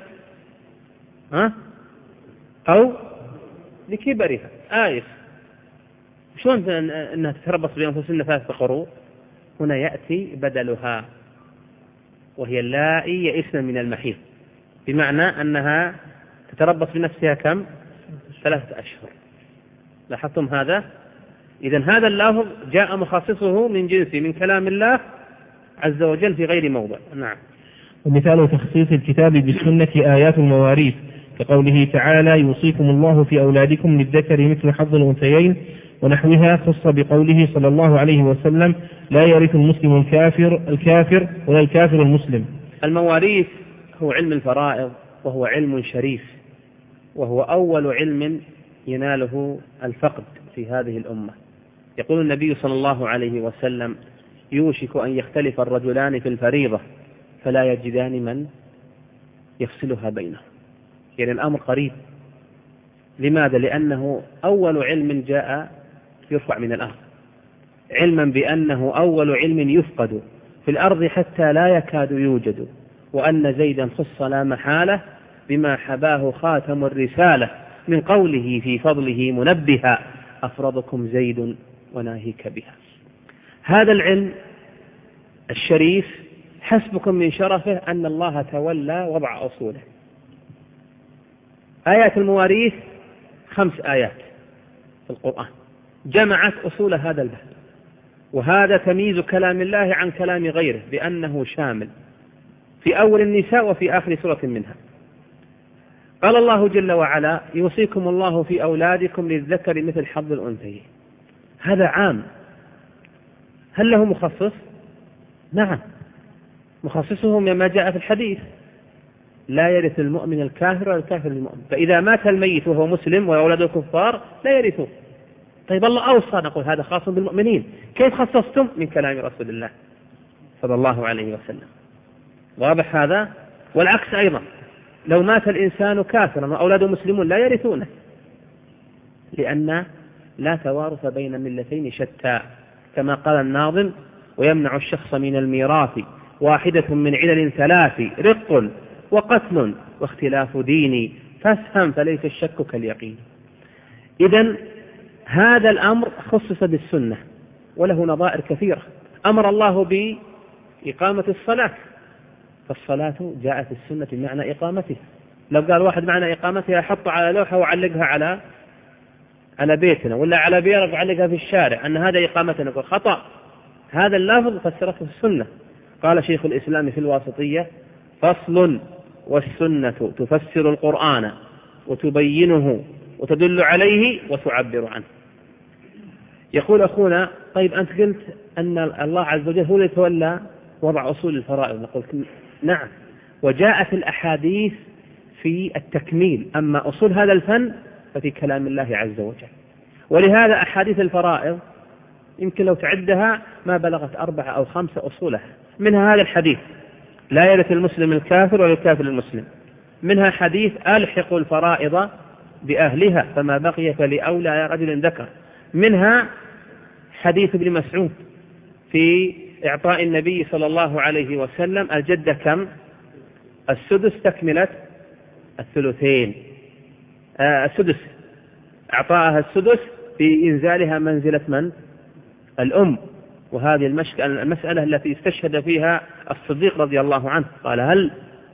ها أو لكبرها، آيس، شلون أنها تتربص بأنفسهن ثلاثة قروء؟ هنا يأتي بدلها وهي اللائي يئسن من المحيض، بمعنى أنها تتربص بنفسها كم؟ ثلاثة أشهر. لاحظتم هذا؟ إذن هذا اللفظ جاء مخصصه من جنسه من كلام الله عز وجل في غير موضع. نعم. ومثال تخصيص الكتاب بالسنة آيات المواريث كقوله تعالى يوصيكم الله في أولادكم للذكر مثل حظ الأنثيين ونحوها خص بقوله صلى الله عليه وسلم لا يرث المسلم الكافر الكافر ولا الكافر المسلم. المواريث هو علم الفرائض، وهو علم شريف، وهو أول علم يناله الفقد في هذه الأمة. يقول النبي صلى الله عليه وسلم يوشك أن يختلف الرجلان في الفريضة فلا يجدان من يفصلها بينهم، يعني الأمر قريب. لماذا؟ لأنه أول علم جاء يرفع من الأرض، علما بأنه أول علم يفقد في الأرض حتى لا يكاد يوجد، وأن زيدا خص لا محالة بما حباه خاتم الرسالة من قوله في فضله منبها أفرضكم زيد وناهيك بها. هذا العلم الشريف حسبكم من شرفه أن الله تولى وضع أصوله. آيات المواريث خمس آيات في القرآن جمعت أصول هذا البحث، وهذا تمييز كلام الله عن كلام غيره بأنه شامل في أول النساء وفي آخر سورة منها. قال الله جل وعلا يوصيكم الله في أولادكم للذكر مثل حظ الأنثيين. هذا عام. هل له مخصص؟ نعم، مخصصه مما جاء في الحديث لا يرث المؤمن الكافر ولا الكافر المؤمن، فإذا مات الميت وهو مسلم وأولاده كفار لا يرثون. طيب الله أوصى، نقول هذا خاص بالمؤمنين، كيف خصصتم؟ من كلام رسول الله صلى الله عليه وسلم. واضح هذا؟ والعكس أيضا، لو مات الإنسان كافرا وأولاده مسلمون لا يرثونه، لأن لا توارث بين ملتين شتى، كما قال الناظم ويمنع الشخص من الميراث واحدة من علل ثلاث رق وقتل واختلاف ديني فافهم فليس الشك كاليقين. إذن هذا الأمر خصص بالسنة وله نظائر كثيرة. أمر الله بإقامة الصلاة، فالصلاة جاءت السنة بمعنى إقامتها. لو قال واحد معنى إقامتها حط على لوحة وعلقها على على بيتنا ولا على بيرق وعلقها في الشارع أن هذا إقامتنا، نقول خطأ. هذا اللفظ فسرته السنة. قال شيخ الإسلام في الواسطية فصل والسنة تفسر القرآن وتبينه وتدل عليه وتعبر عنه. يقول أخونا طيب أنت قلت أن الله عز وجل هو اللي يتولى وضع أصول الفرائض. نقول نعم، وجاءت الأحاديث في التكميل، أما أصول هذا الفن ففي كلام الله عز وجل. ولهذا أحاديث الفرائض يمكن لو تعدها ما بلغت أربعة أو خمسة أصولها. منها هذا الحديث لا يرث المسلم الكافر ولا الكافر المسلم، منها حديث ألحق الفرائض بأهلها فما بقي فلأولى رجل ذكر، منها حديث ابن مسعود في إعطاء النبي صلى الله عليه وسلم الجدة كم؟ السدس تكملة الثلثين، آه السدس أعطاها السدس في إنزالها منزلة من؟ الأم. وهذه المسألة التي استشهد فيها الصديق رضي الله عنه، قال هل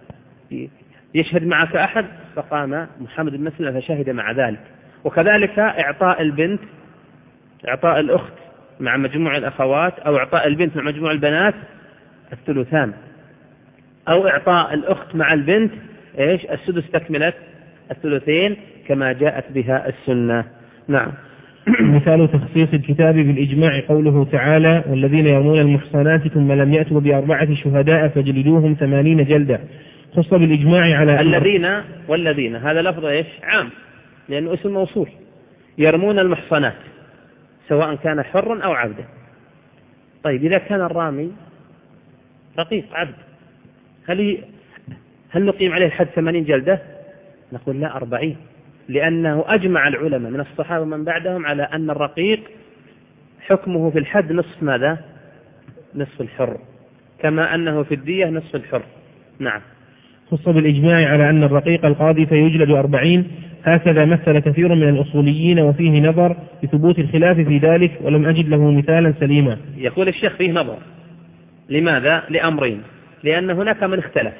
يشهد معك أحد؟ فقام محمد بن مسلمة فشهد مع ذلك. وكذلك إعطاء البنت، إعطاء الأخت مع مجموع الأخوات، أو إعطاء البنت مع مجموع البنات الثلثان، أو إعطاء الأخت مع البنت إيش؟ السدس تكملة الثلثين كما جاءت بها السنة. نعم. مثال تخصيص الكتاب بالإجماع قوله تعالى والذين يرمون المحصنات ثم لم يأتوا بأربعة شهداء فجلدوهم ثمانين جلدة. خص بالإجماع على الذين والذين، هذا لفظ إيش؟ عام، لأنه اسم موصول. يرمون المحصنات سواء كان حرا أو عبدا. طيب إذا كان الرامي رقيق عبد، هل هل نقيم عليه الحد ثمانين جلدة؟ نقول لا، أربعين، لأنه أجمع العلماء من الصحابة من بعدهم على أن الرقيق حكمه في الحد نصف ماذا؟ نصف الحر، كما أنه في الدية نصف الحر. نعم. خص بالإجماع على أن الرقيق القاضي فيجلد أربعين، هكذا مثل كثير من الأصوليين وفيه نظر بثبوت الخلاف في ذلك ولم أجد له مثالا سليما. يقول الشيخ فيه نظر. لماذا؟ لأمرين، لأن هناك من اختلف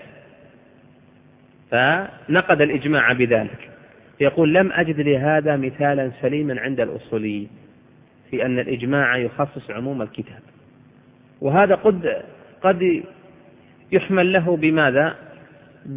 فنقد الإجماع بذلك. يقول لم أجد لهذا مثالا سليما عند الأصوليين في أن الإجماع يخصص عموم الكتاب، وهذا قد قد يحمل له بماذا؟ ب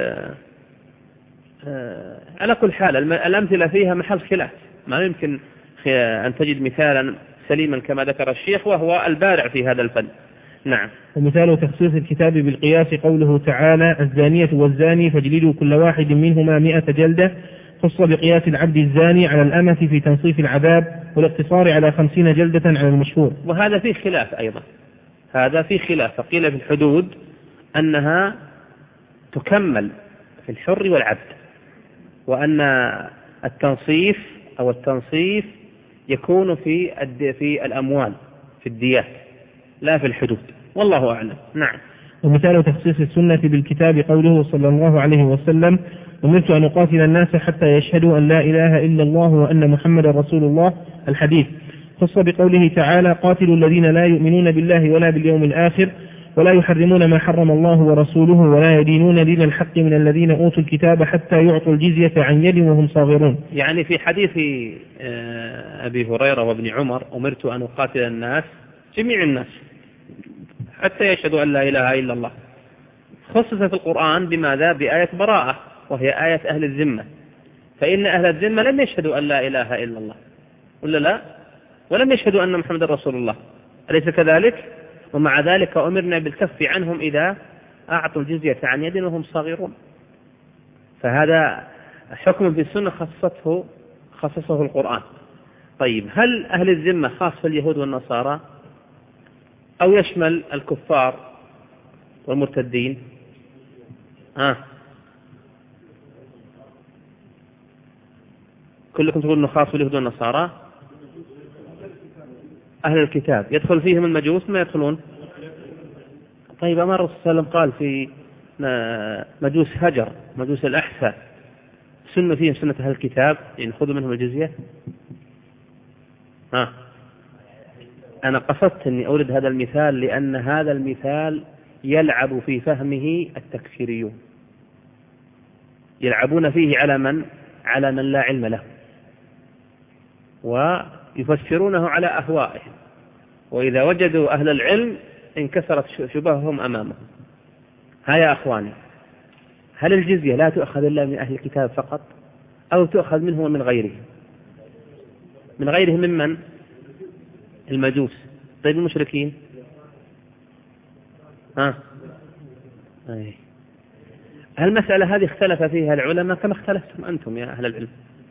على كل حال الأمثلة فيها محل خلاف، ما يمكن أن تجد مثالا سليما كما ذكر الشيخ وهو البارع في هذا الفن. نعم. ومثال تخصيص الكتاب بالقياس قوله تعالى الزانية والزاني فاجلدوا كل واحد منهما مئة جلدة، خص بقياس العبد الزاني على الأمة في تنصيف العذاب والاقتصار على خمسين جلدة على المشهور. وهذا فيه خلاف أيضا، هذا فيه خلاف، فقيل في الحدود أنها تكمل في الحر والعبد، وأن التنصيف أو التنصيف يكون في في الأموال في الديات لا في الحدود، والله أعلم. نعم. ومثال تخصيص السنة بالكتاب قوله صلى الله عليه وسلم أمرت أن أقاتل الناس حتى يشهدوا أن لا إله إلا الله وأن محمد رسول الله الحديث، خص بقوله تعالى قاتلوا الذين لا يؤمنون بالله ولا باليوم الآخر ولا يحرمون ما حرم الله ورسوله ولا يدينون دين الحق من الذين أوتوا الكتاب حتى يعطوا الجزية عن يد وهم صاغرون. يعني في حديث أبي هريرة وابن عمر أمرت أن أقاتل الناس جميع الناس حتى يشهدوا أن لا إله إلا الله، خصص في القرآن بماذا؟ بآية براءة، وهي آية أهل الذمة، فإن أهل الذمة لم يشهدوا أن لا إله إلا الله ولا لا، ولم يشهدوا أن محمد رسول الله، أليس كذلك؟ ومع ذلك أمرنا بالكف عنهم إذا أعطوا الجزية عن يد وهم صاغرون. فهذا حكم في السنة خصصته خصصه القرآن. طيب هل أهل الذمة خاص في اليهود والنصارى أو يشمل الكفار والمرتدين؟ آه. كلكم تقولون أنه خاص باليهود والنصارى. أهل الكتاب يدخل فيهم المجوس ما يدخلون؟ طيب أمر الرسول صلى الله عليه وسلم قال في مجوس هجر مجوس الأحساء سنة فيهم سنة أهل الكتاب يعني خذوا منهم الجزية. ها. أنا قصدت أني أورد هذا المثال لأن هذا المثال يلعب في فهمه التكفيريون، يلعبون فيه على من على من لا علم له ويفسرونه على أهوائهم، وإذا وجدوا أهل العلم انكسرت شبههم أمامهم. ها يا أخواني، هل الجزية لا تؤخذ إلا من أهل الكتاب فقط أو تؤخذ منه ومن غيره؟ من غيره ممن؟ المجوس. طيب المشركين؟ ها. أي. المسألة هذه اختلف فيها العلماء كما اختلفتم أنتم يا أهل العلم،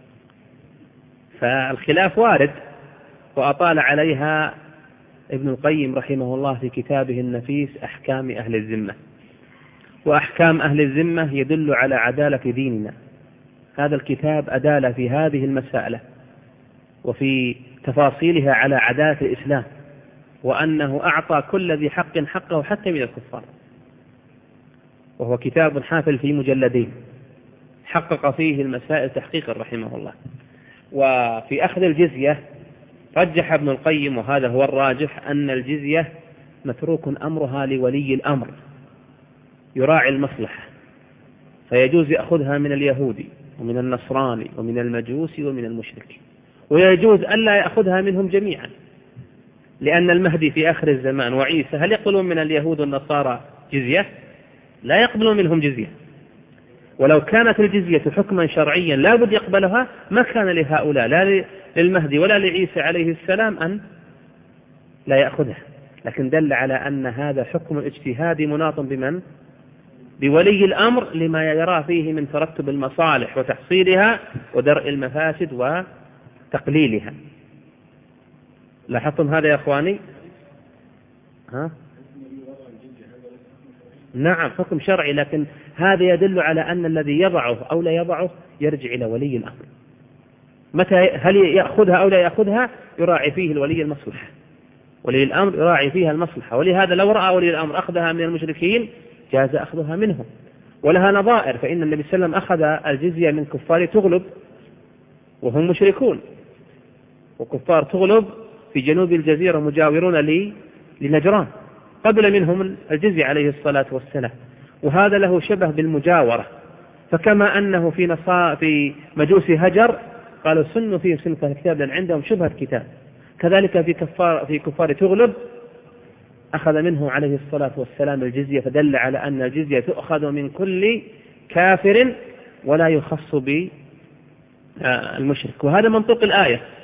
فالخلاف وارد، وأطال عليها ابن القيم رحمه الله في كتابه النفيس أحكام أهل الذمة. وأحكام أهل الذمة يدل على عدالة ديننا، هذا الكتاب أدال في هذه المسألة وفي تفاصيلها على عدالة الإسلام، وأنه أعطى كل ذي حق حقه حتى من الكفار، وهو كتاب حافل في مجلدين حقق فيه المسائل تحقيقا رحمه الله. وفي أخذ الجزية رجح ابن القيم وهذا هو الراجح أن الجزية متروك أمرها لولي الأمر يراعي المصلحة، فيجوز يأخذها من اليهودي ومن النصراني ومن المجوسي ومن المشرك، ويجوز ألا يأخذها منهم جميعا، لأن المهدي في آخر الزمان وعيسى هل يقبلون من اليهود والنصارى جزية؟ لا يقبلون منهم جزية. ولو كانت الجزية حكما شرعيا لا بد يقبلها ما كان لهؤلاء لا للمهدي ولا لعيسى عليه السلام أن لا يأخذها، لكن دل على أن هذا حكم اجتهادي مناط بمن؟ بولي الأمر لما يرى فيه من ترتب المصالح وتحصيلها ودرء المفاسد وتقليلها. لاحظتم هذا يا أخواني؟ ها؟ نعم حكم شرعي، لكن هذا يدل على أن الذي يضعه أو لا يضعه يرجع إلى ولي الأمر. متى هل يأخذها أو لا يأخذها يراعي فيه الولي المصلحة، ولي الأمر يراعي فيها المصلحة، ولهذا لو رأى ولي الأمر أخذها من المشركين جاز أخذها منهم. ولها نظائر، فإن النبي صلى الله عليه وسلم أخذ الجزية من كفار تغلب وهم مشركون، وكفار تغلب في جنوب الجزيرة مجاورون لي لنجران قبل منهم الجزية عليه الصلاة والسلام، وهذا له شبه بالمجاورة. فكما أنه في نصا في مجوس هجر قالوا سنوا فيه سنة الكتاب لأن عندهم شبهة كتاب، كذلك في كفار في كفار تغلب أخذ منه عليه الصلاة والسلام الجزية، فدل على أن الجزية تؤخذ من كل كافر ولا يخص بالمشرك. وهذا منطق الآية،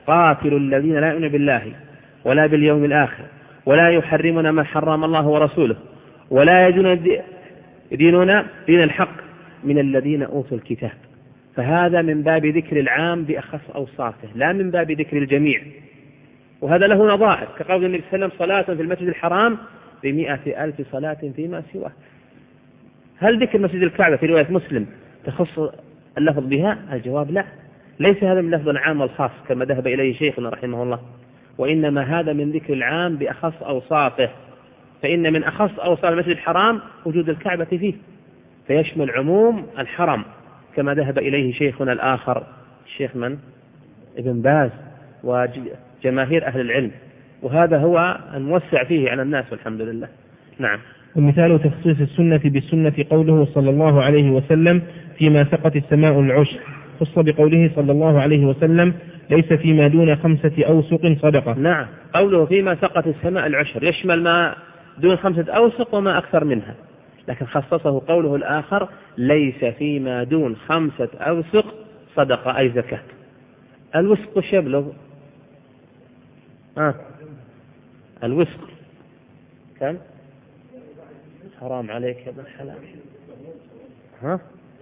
قاتلوا الذين لا يؤمنون بالله ولا باليوم الآخر ولا يحرمون ما حرم الله ورسوله ولا يدينون دين الحق من الذين أوتوا الكتاب. فهذا من باب ذكر العام بأخص أوصافه لا من باب ذكر الجميع. وهذا له نظائر كقول النبي صلى الله عليه وسلم صلاة في المسجد الحرام بمئة ألف صلاة فيما سواه. هل ذكر مسجد الكعبة في رواية مسلم تخص اللفظ بها؟ الجواب لا، ليس هذا من لفظ العام والخاص كما ذهب إليه شيخنا رحمه الله، وإنما هذا من ذكر العام بأخص أوصافه. فإن من أخص أوصاف المسجد الحرام وجود الكعبة فيه، فيشمل عموم الحرم كما ذهب إليه شيخنا الآخر الشيخ من؟ ابن باز وجماهير أهل العلم، وهذا هو الموسع فيه على الناس والحمد لله. نعم. ومثال تخصيص السنة بالسنة قوله صلى الله عليه وسلم فيما سقت السماء العشر، خص بقوله صلى الله عليه وسلم ليس فيما دون خمسة أوسق صدقة. نعم، قوله فيما سقت السماء العشر يشمل ما دون خمسة أوسق وما أكثر منها، لكن خصصه قوله الآخر ليس فيما دون خمسة أوسق صدقة أي زكاة. الوسق وش يبلغ؟ آه. الوسق كم؟ حرام عليك يا ابن الحلال. ها؟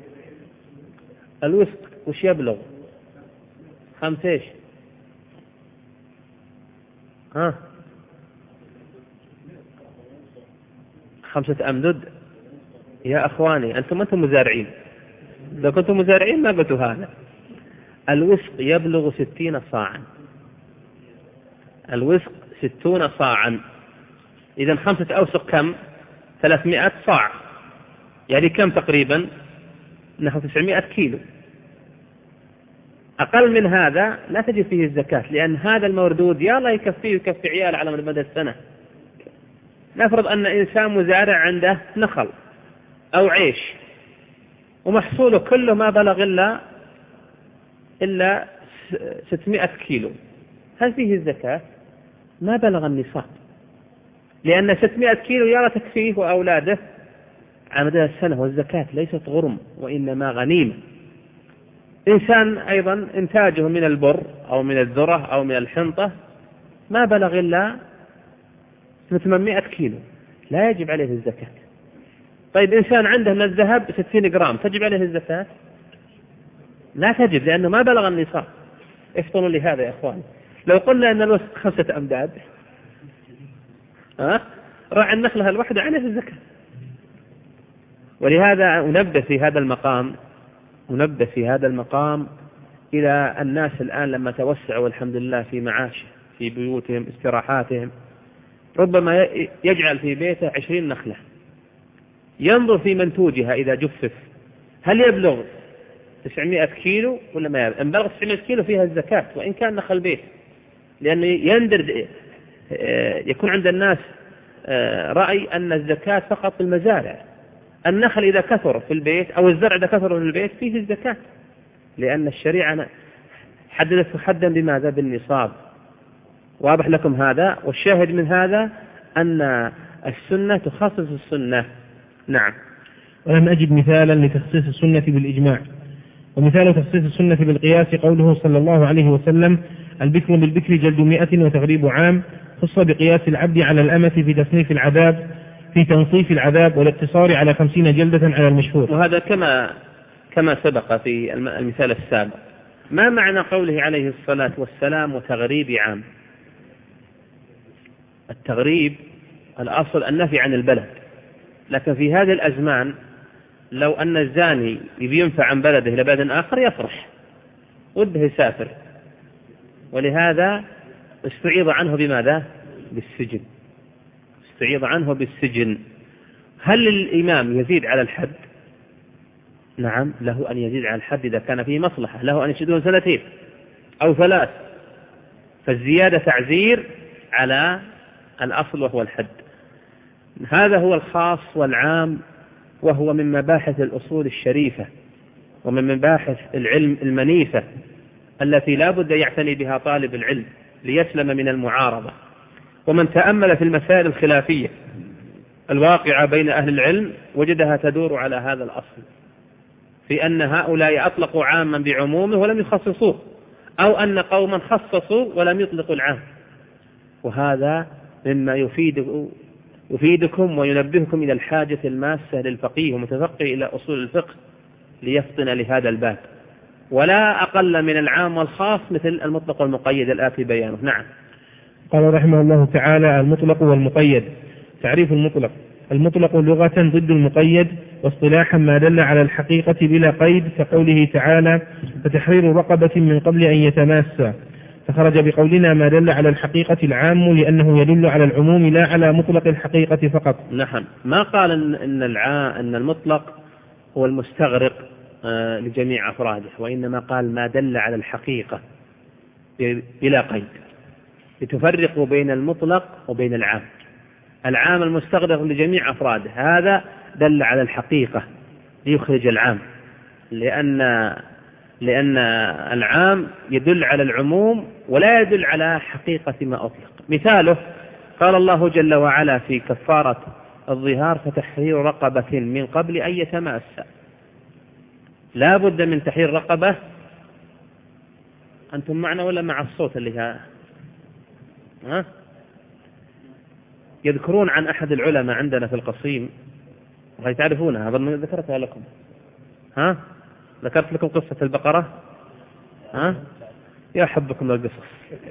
الوسق وش يبلغ؟ خمسة ايش؟ ها؟ خمسة أمدد. يا أخواني أنتم أنتم مزارعين، لو كنتم مزارعين ما قلتوا هذا. الوسق يبلغ ستين صاعا. الوسق ستون صاعا. إذا خمسة أوسق كم؟ ثلاثمائة صاع، يعني كم تقريبا؟ نحو تسعمائة كيلو. أقل من هذا لا تجد فيه الزكاة، لأن هذا الموردود يا الله يكفيه ويكفي عيال على مدى السنة. نفرض أن إنسان مزارع عنده نخل أو عيش ومحصوله كله ما بلغ إلا إلا ستمائة كيلو، هل فيه الزكاة؟ ما بلغ النصاب، لأن ستمائة كيلو يرى تكفيه وأولاده على مدى السنة، والزكاة ليست غرم وإنما غنيمة. إنسان أيضا إنتاجه من البر أو من الذرة أو من الحنطة ما بلغ إلا ثمانمائة كيلو، لا يجب عليه الزكاة. طيب إنسان عنده من الذهب ستين جرام، تجب عليه الزكاة؟ لا تجب، لأنه ما بلغ النصاب. افتنوا لهذا يا أخوان. لو قلنا أن الوسط خمسة أمداد، ها راعي النخلة الواحدة عليه الزكاة. ولهذا أنبه في هذا المقام أنبه في هذا المقام إلى الناس الآن لما توسعوا والحمد لله في معاشه في بيوتهم استراحاتهم، ربما يجعل في بيته عشرين نخلة، ينظر في منتوجها إذا جفف هل يبلغ تسعمائة كيلو ولا ما يبلغ. إن بلغ تسعمائة كيلو فيها الزكاة وإن كان نخل بيت، لأنه يندر يكون عند الناس رأي أن الزكاة فقط في المزارع. النخل إذا كثر في البيت أو الزرع إذا كثر في البيت فيه الزكاة، لأن الشريعة حددت حدا بماذا؟ بالنصاب. واضح لكم هذا؟ والشاهد من هذا أن السنة تخصص السنة. نعم. ولم أجد مثالا لتخصيص السنة بالإجماع. ومثال تخصيص السنة بالقياس قوله صلى الله عليه وسلم البكر بالبكر جلد مئة وتغريب عام، خص بقياس العبد على الأمة في تصنيف العذاب في تنصيف العذاب والاقتصار على خمسين جلدة على المشهور. وهذا كما كما سبق في المثال السابق. ما معنى قوله عليه الصلاة والسلام وتغريب عام؟ التغريب الأصل النفي عن البلد، لكن في هذه الأزمان لو أن الزاني ينفع عن بلده إلى بلد آخر يفرح وده يسافر، ولهذا استعيض عنه بماذا؟ بالسجن. استعيض عنه بالسجن. هل الإمام يزيد على الحد؟ نعم، له أن يزيد على الحد إذا كان فيه مصلحة، له أن يشهدون سنتين أو ثلاث، فالزيادة تعزير على الأصل وهو الحد. هذا هو الخاص والعام، وهو من مباحث الأصول الشريفة ومن مباحث العلم المنيفة التي لا بد يعتني بها طالب العلم ليسلم من المعارضة. ومن تأمل في المسائل الخلافية الواقعة بين أهل العلم وجدها تدور على هذا الأصل، في أن هؤلاء أطلقوا عاما بعمومه ولم يخصصوه، أو أن قوما خصصوا ولم يطلقوا العام. وهذا مما يفيد يفيدكم وينبهكم إلى الحاجة الماسة للفقيه ومتفقه إلى أصول الفقه ليفطن لهذا الباب، ولا أقل من العام والخاص مثل المطلق والمقيد الآتي بيانه. نعم. قال رحمه الله تعالى: المطلق والمقيد. تعريف المطلق: المطلق لغة ضد المقيد، واصطلاحا ما دل على الحقيقة بلا قيد، كقوله تعالى: فتحرير رقبة من قبل أن يتماسا. فخرج بقولنا ما دل على الحقيقة العام، لأنه يدل على العموم لا على مطلق الحقيقة فقط. نعم. ما قال إن, الع... إن المطلق هو المستغرق آه لجميع أفراده، وإنما قال ما دل على الحقيقة بلا قيد، لتفرقوا بين المطلق وبين العام. العام المستغرق لجميع أفراده هذا دل على الحقيقة ليخرج العام، لأن لأن العام يدل على العموم ولا يدل على حقيقة ما أطلق. مثاله قال الله جل وعلا في كفارة الظهار: فتحرير رقبة من قبل أن يتماسا. لا بد من تحرير رقبة. أنتم معنا ولا مع الصوت اللي ها؟ ها؟ يذكرون عن أحد العلماء عندنا في القصيم، وهي تعرفونها، أظن ذكرتها لكم. ها؟ ذكرت لكم قصة البقرة؟ ها؟ يا حبكم القصص.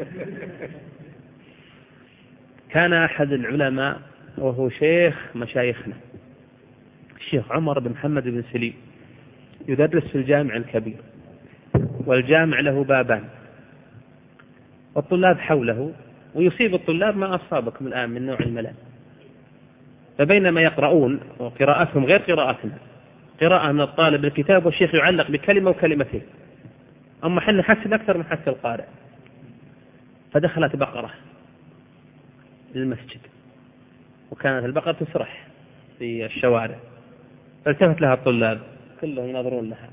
كان أحد العلماء وهو شيخ مشايخنا، الشيخ عمر بن محمد بن سليم، يدرس في الجامع الكبير، والجامع له بابان، والطلاب حوله، ويصيب الطلاب ما أصابكم الآن من نوع الملل. فبينما يقرؤون وقراءتهم غير قراءتنا، قراءة من الطالب الكتاب والشيخ يعلق بكلمة وكلمتين، أما حنا حسن أكثر من حس القارئ. فدخلت بقرة للمسجد، وكانت البقرة تسرح في الشوارع، فالتفت لها الطلاب كلهم ينظرون لها،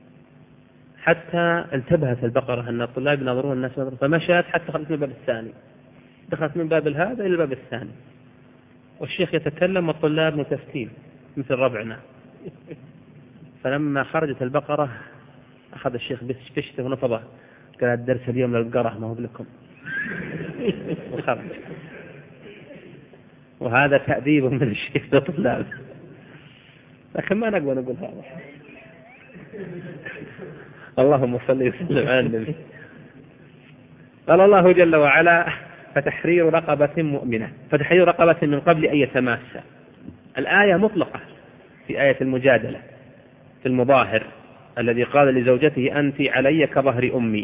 حتى انتبهت البقرة أن الطلاب ينظرون الناس ينظرون، فمشت حتى خلت من الباب الثاني، دخلت من باب هذا إلى الباب الثاني، والشيخ يتكلم والطلاب متفتين مثل ربعنا. فلما خرجت البقرة أخذ الشيخ بشته ونفضه، قال: الدرس اليوم للقرة ما هو لكم. وخرج. وهذا تأديب من الشيخ للطلاب، لكن ما نقوى نقول هذا. اللهم صل وسلم على النبي. قال الله جل وعلا: فتحرير رقبة مؤمنة، فتحرير رقبة من قبل أن يتماسا. الآية مطلقة في آية المجادلة في المظاهر الذي قال لزوجته: أنت علي كظهر أمي.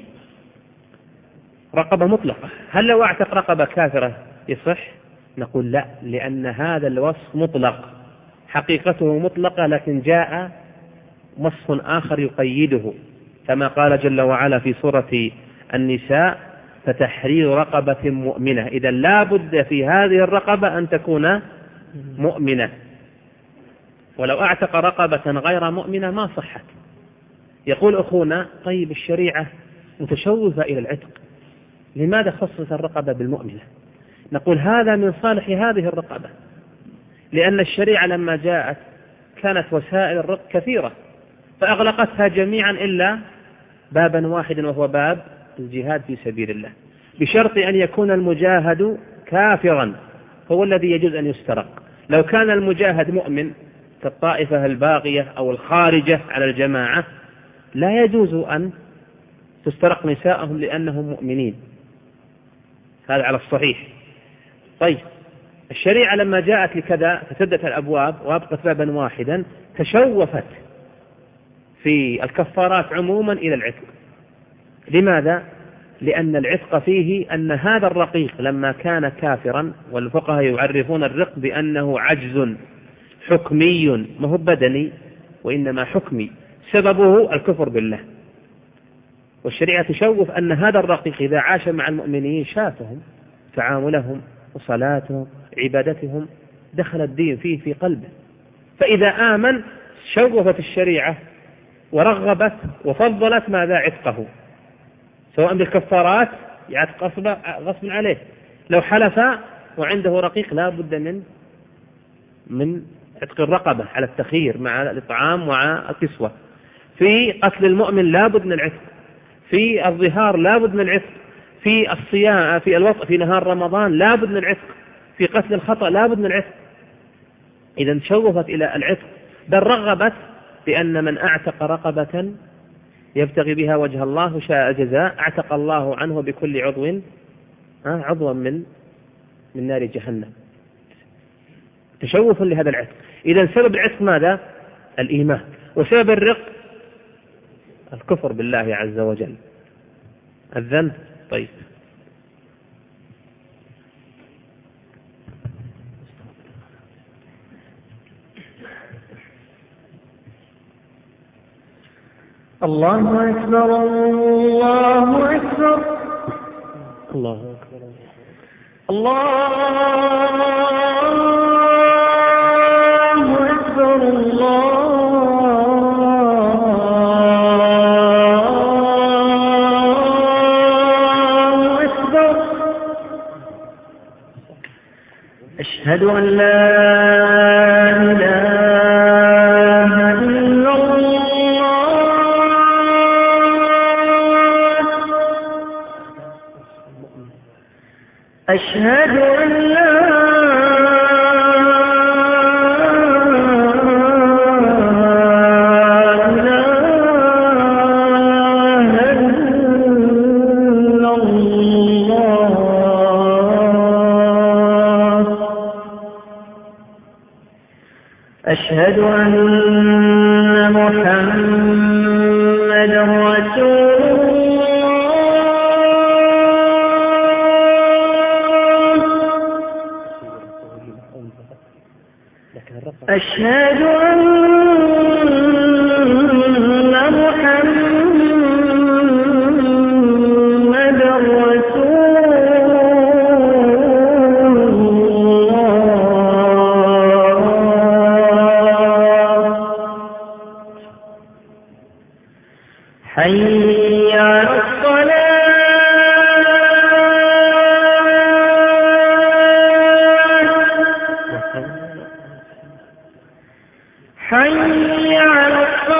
رقبة مطلقة. هل لو اعتق رقبة كافرة يصح؟ نقول لا، لأن هذا الوصف مطلق، حقيقته مطلقة، لكن جاء وصف آخر يقيده، كما قال جل وعلا في سورة النساء: فتحرير رقبة مؤمنة. إذا لا بد في هذه الرقبة أن تكون مؤمنة، ولو اعتق رقبة غير مؤمنة ما صحت. يقول أخونا: طيب الشريعة متشوفة إلى العتق، لماذا خصصت الرقبة بالمؤمنة؟ نقول هذا من صالح هذه الرقبة، لأن الشريعة لما جاءت كانت وسائل الرق كثيرة، فأغلقتها جميعا إلا بابا واحدا، وهو باب الجهاد في سبيل الله، بشرط أن يكون المجاهد كافرا، هو الذي يجوز أن يسترق. لو كان المجاهد مؤمن كالطائفة الباغية أو الخارجة على الجماعة لا يجوز أن تسترق نساءهم لأنهم مؤمنين، هذا على الصحيح. طيب الشريعة لما جاءت لكذا فسدت الأبواب وأبقت بابا واحدا، تشوفت في الكفارات عموما إلى العتق. لماذا؟ لأن العتق فيه أن هذا الرقيق لما كان كافرا، والفقهاء يعرفون الرق بأنه عجز حكمي، ما هو بدني وإنما حكمي، سببه الكفر بالله، والشريعة تشوف أن هذا الرقيق إذا عاش مع المؤمنين شافهم، تعاملهم وصلاتهم عبادتهم، دخل الدين فيه في قلبه، فإذا آمن شوفت الشريعة ورغبت وفضلت ماذا؟ عتقه، سواء بالكفارات يعتق غصب عليه، لو حلف وعنده رقيق لا بد من من عتق الرقبة على التخيير مع الإطعام ومع الكسوة. في قتل المؤمن لا بد من العتق، في الظهار لابد من العتق، في الصيام في الوطء في نهار رمضان لابد من العتق، في قتل الخطأ لابد من العتق. إذا شوفت إلى العتق، بل رغبت بأن من أعتق رقبة يبتغي بها وجه الله شاء جزاء اعتق الله عنه بكل عضو عضوا من من نار جهنم، تشوفا لهذا العتق. إذا سبب العتق ماذا؟ الإيمان، وسبب الرق الكفر بالله عز وجل، الذنب. طيب الله أكبر الله أكبر الله أكبر الله أكبر الله أكبر. أشهد أن لا إله إلا الله. أشهد أن لا أشهد أن محمدا رسول الله. أشهد أن محمدا رسول حي على الصلاة حي على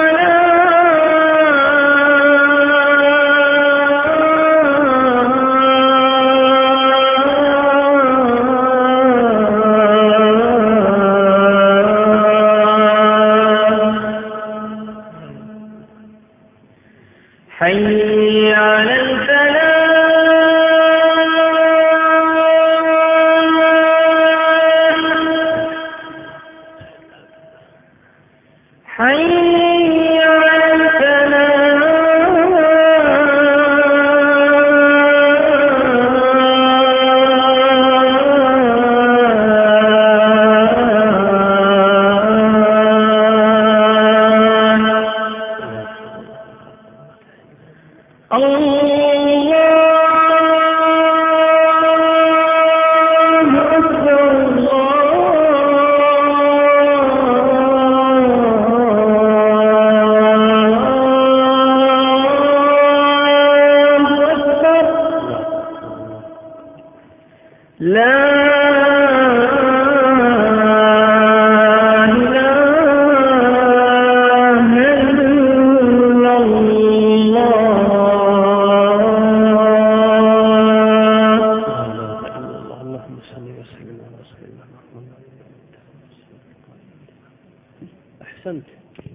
حي على الفلاح حي على لا إله إلا الله. اللهم صل وسلم على رسول الله. أحسنت.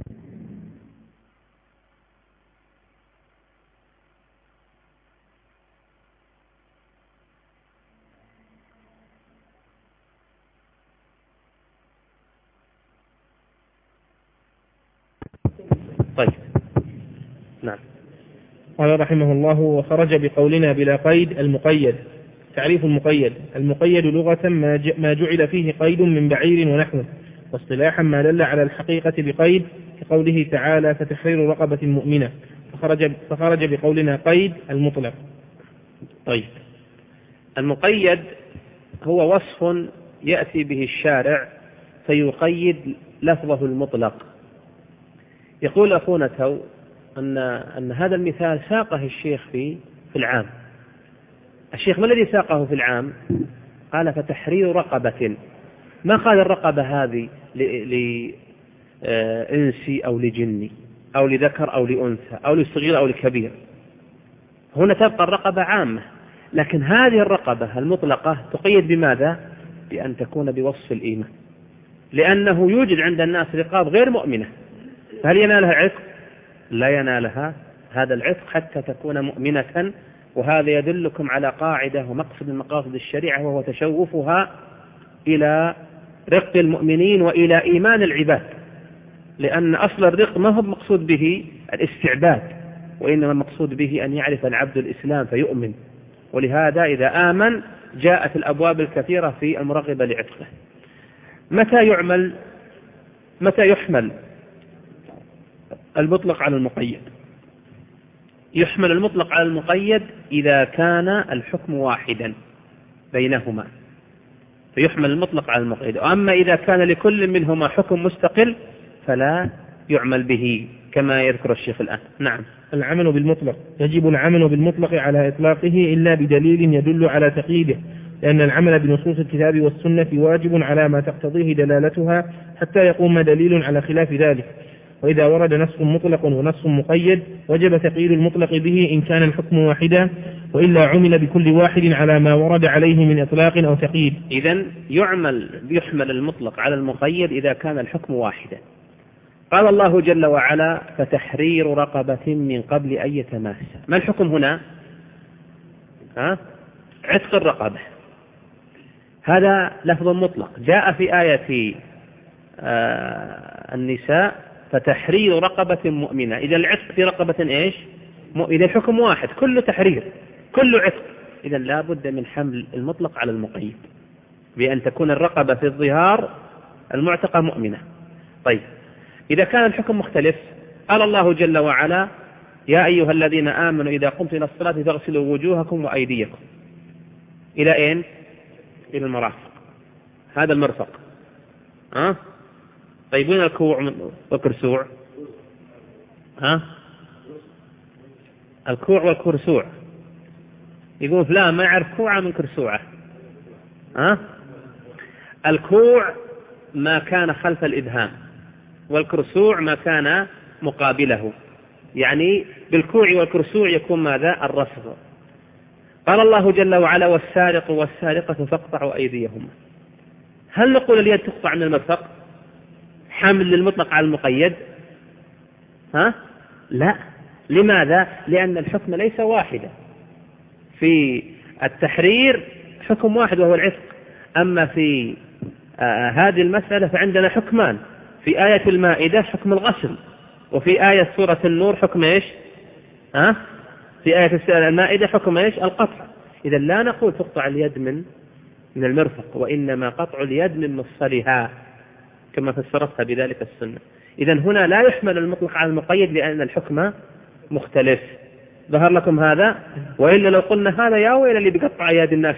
طيب نعم. قال رحمه الله: وخرج بقولنا بلا قيد المقيد. تعريف المقيد: المقيد لغة ما جعل فيه قيد من بعير ونحوه، واصطلاحا ما دل على الحقيقة بقيد، كقوله تعالى: فتحرير رقبة مؤمنة. فخرج, فخرج بقولنا قيد المطلق. طيب المقيد هو وصف يأتي به الشارع فيقيد لفظه المطلق. يقول أخونا تو أن, أن هذا المثال ساقه الشيخ في, في العام. الشيخ ما الذي ساقه في العام؟ قال: فتحرير رقبة. ما قال الرقبة هذه لإنسي أو لجني أو لذكر أو لأنثى أو لصغير أو لكبير، هنا تبقى الرقبة عامة، لكن هذه الرقبة المطلقة تقيد بماذا؟ بأن تكون بوصف الإيمان، لأنه يوجد عند الناس رقاب غير مؤمنة، هل ينالها عتق؟ لا ينالها هذا العتق حتى تكون مؤمنة. وهذا يدلكم على قاعدة ومقصد من مقاصد الشريعة، وهو تشوفها إلى رق المؤمنين وإلى إيمان العباد، لأن أصل الرق ما هو مقصود به الاستعباد، وإنما المقصود به أن يعرف العبد الإسلام فيؤمن. ولهذا إذا آمن جاءت الأبواب الكثيرة في المرغبة لعتقه. متى يعمل متى يحمل المطلق على المقيد؟ يحمل المطلق على المقيد إذا كان الحكم واحدا بينهما، فيحمل المطلق على المقيد. أما إذا كان لكل منهما حكم مستقل فلا يعمل به كما يذكر الشيخ الآن. نعم. العمل بالمطلق: يجب العمل بالمطلق على إطلاقه إلا بدليل يدل على تقييده، لأن العمل بنصوص الكتاب والسنة واجب على ما تقتضيه دلالتها حتى يقوم دليل على خلاف ذلك. وإذا ورد نص مطلق ونص مقيد وجب تقييد المطلق به إن كان الحكم واحدا، وإلا عمل بكل واحد على ما ورد عليه من إطلاق أو تقييد. إذن يعمل يحمل المطلق على المقيد إذا كان الحكم واحدا. قال الله جل وعلا: فتحرير رقبة من قبل أن يتماسا. ما الحكم هنا؟ ها؟ عتق الرقبة. هذا لفظ مطلق جاء في آية آه النساء: فتحرير رقبة مؤمنة. إذا العتق في رقبة إيش؟ إذا الحكم واحد، كل تحرير كل عتق. إذا لا بد من حمل المطلق على المقيد بأن تكون الرقبة في الظهار المعتقة مؤمنة. طيب، إذا كان الحكم مختلف قال الله جل وعلا: يا أيها الذين آمنوا إذا قمتم إلى الصلاة فاغسلوا وجوهكم وأيديكم. إلى أين؟ إلى المرافق. هذا المرفق. ها؟ طيب، وين الكوع والكرسوع؟ ها؟ الكوع والكرسوع. يقول فلان ما يعرف كوعه من كرسوعه. ها؟ الكوع ما كان خلف الإبهام، والكرسوع ما كان مقابله، يعني بالكوع والكرسوع يكون ماذا؟ الرفض. قال الله جل وعلا: والسارق والسارقة فاقطعوا أيديهما. هل نقول اليد تقطع من المرفق؟ حمل للمطلق على المقيد؟ ها؟ لا. لماذا؟ لأن الحكم ليس واحدا. في التحرير حكم واحد وهو العتق، أما في آه هذه المسألة فعندنا حكمان. في آية المائدة حكم الغسل، وفي آية سورة النور حكم إيش؟ ها؟ في آية المائدة حكم إيش؟ القطع. إذا لا نقول تقطع اليد من من المرفق، وإنما قطع اليد من مفصلها كما فسرتها بذلك السنة. إذا هنا لا يحمل المطلق على المقيد لأن الحكم مختلف. ظهر لكم هذا؟ وإلا لو قلنا هذا يا ويل اللي بيقطع يد الناس،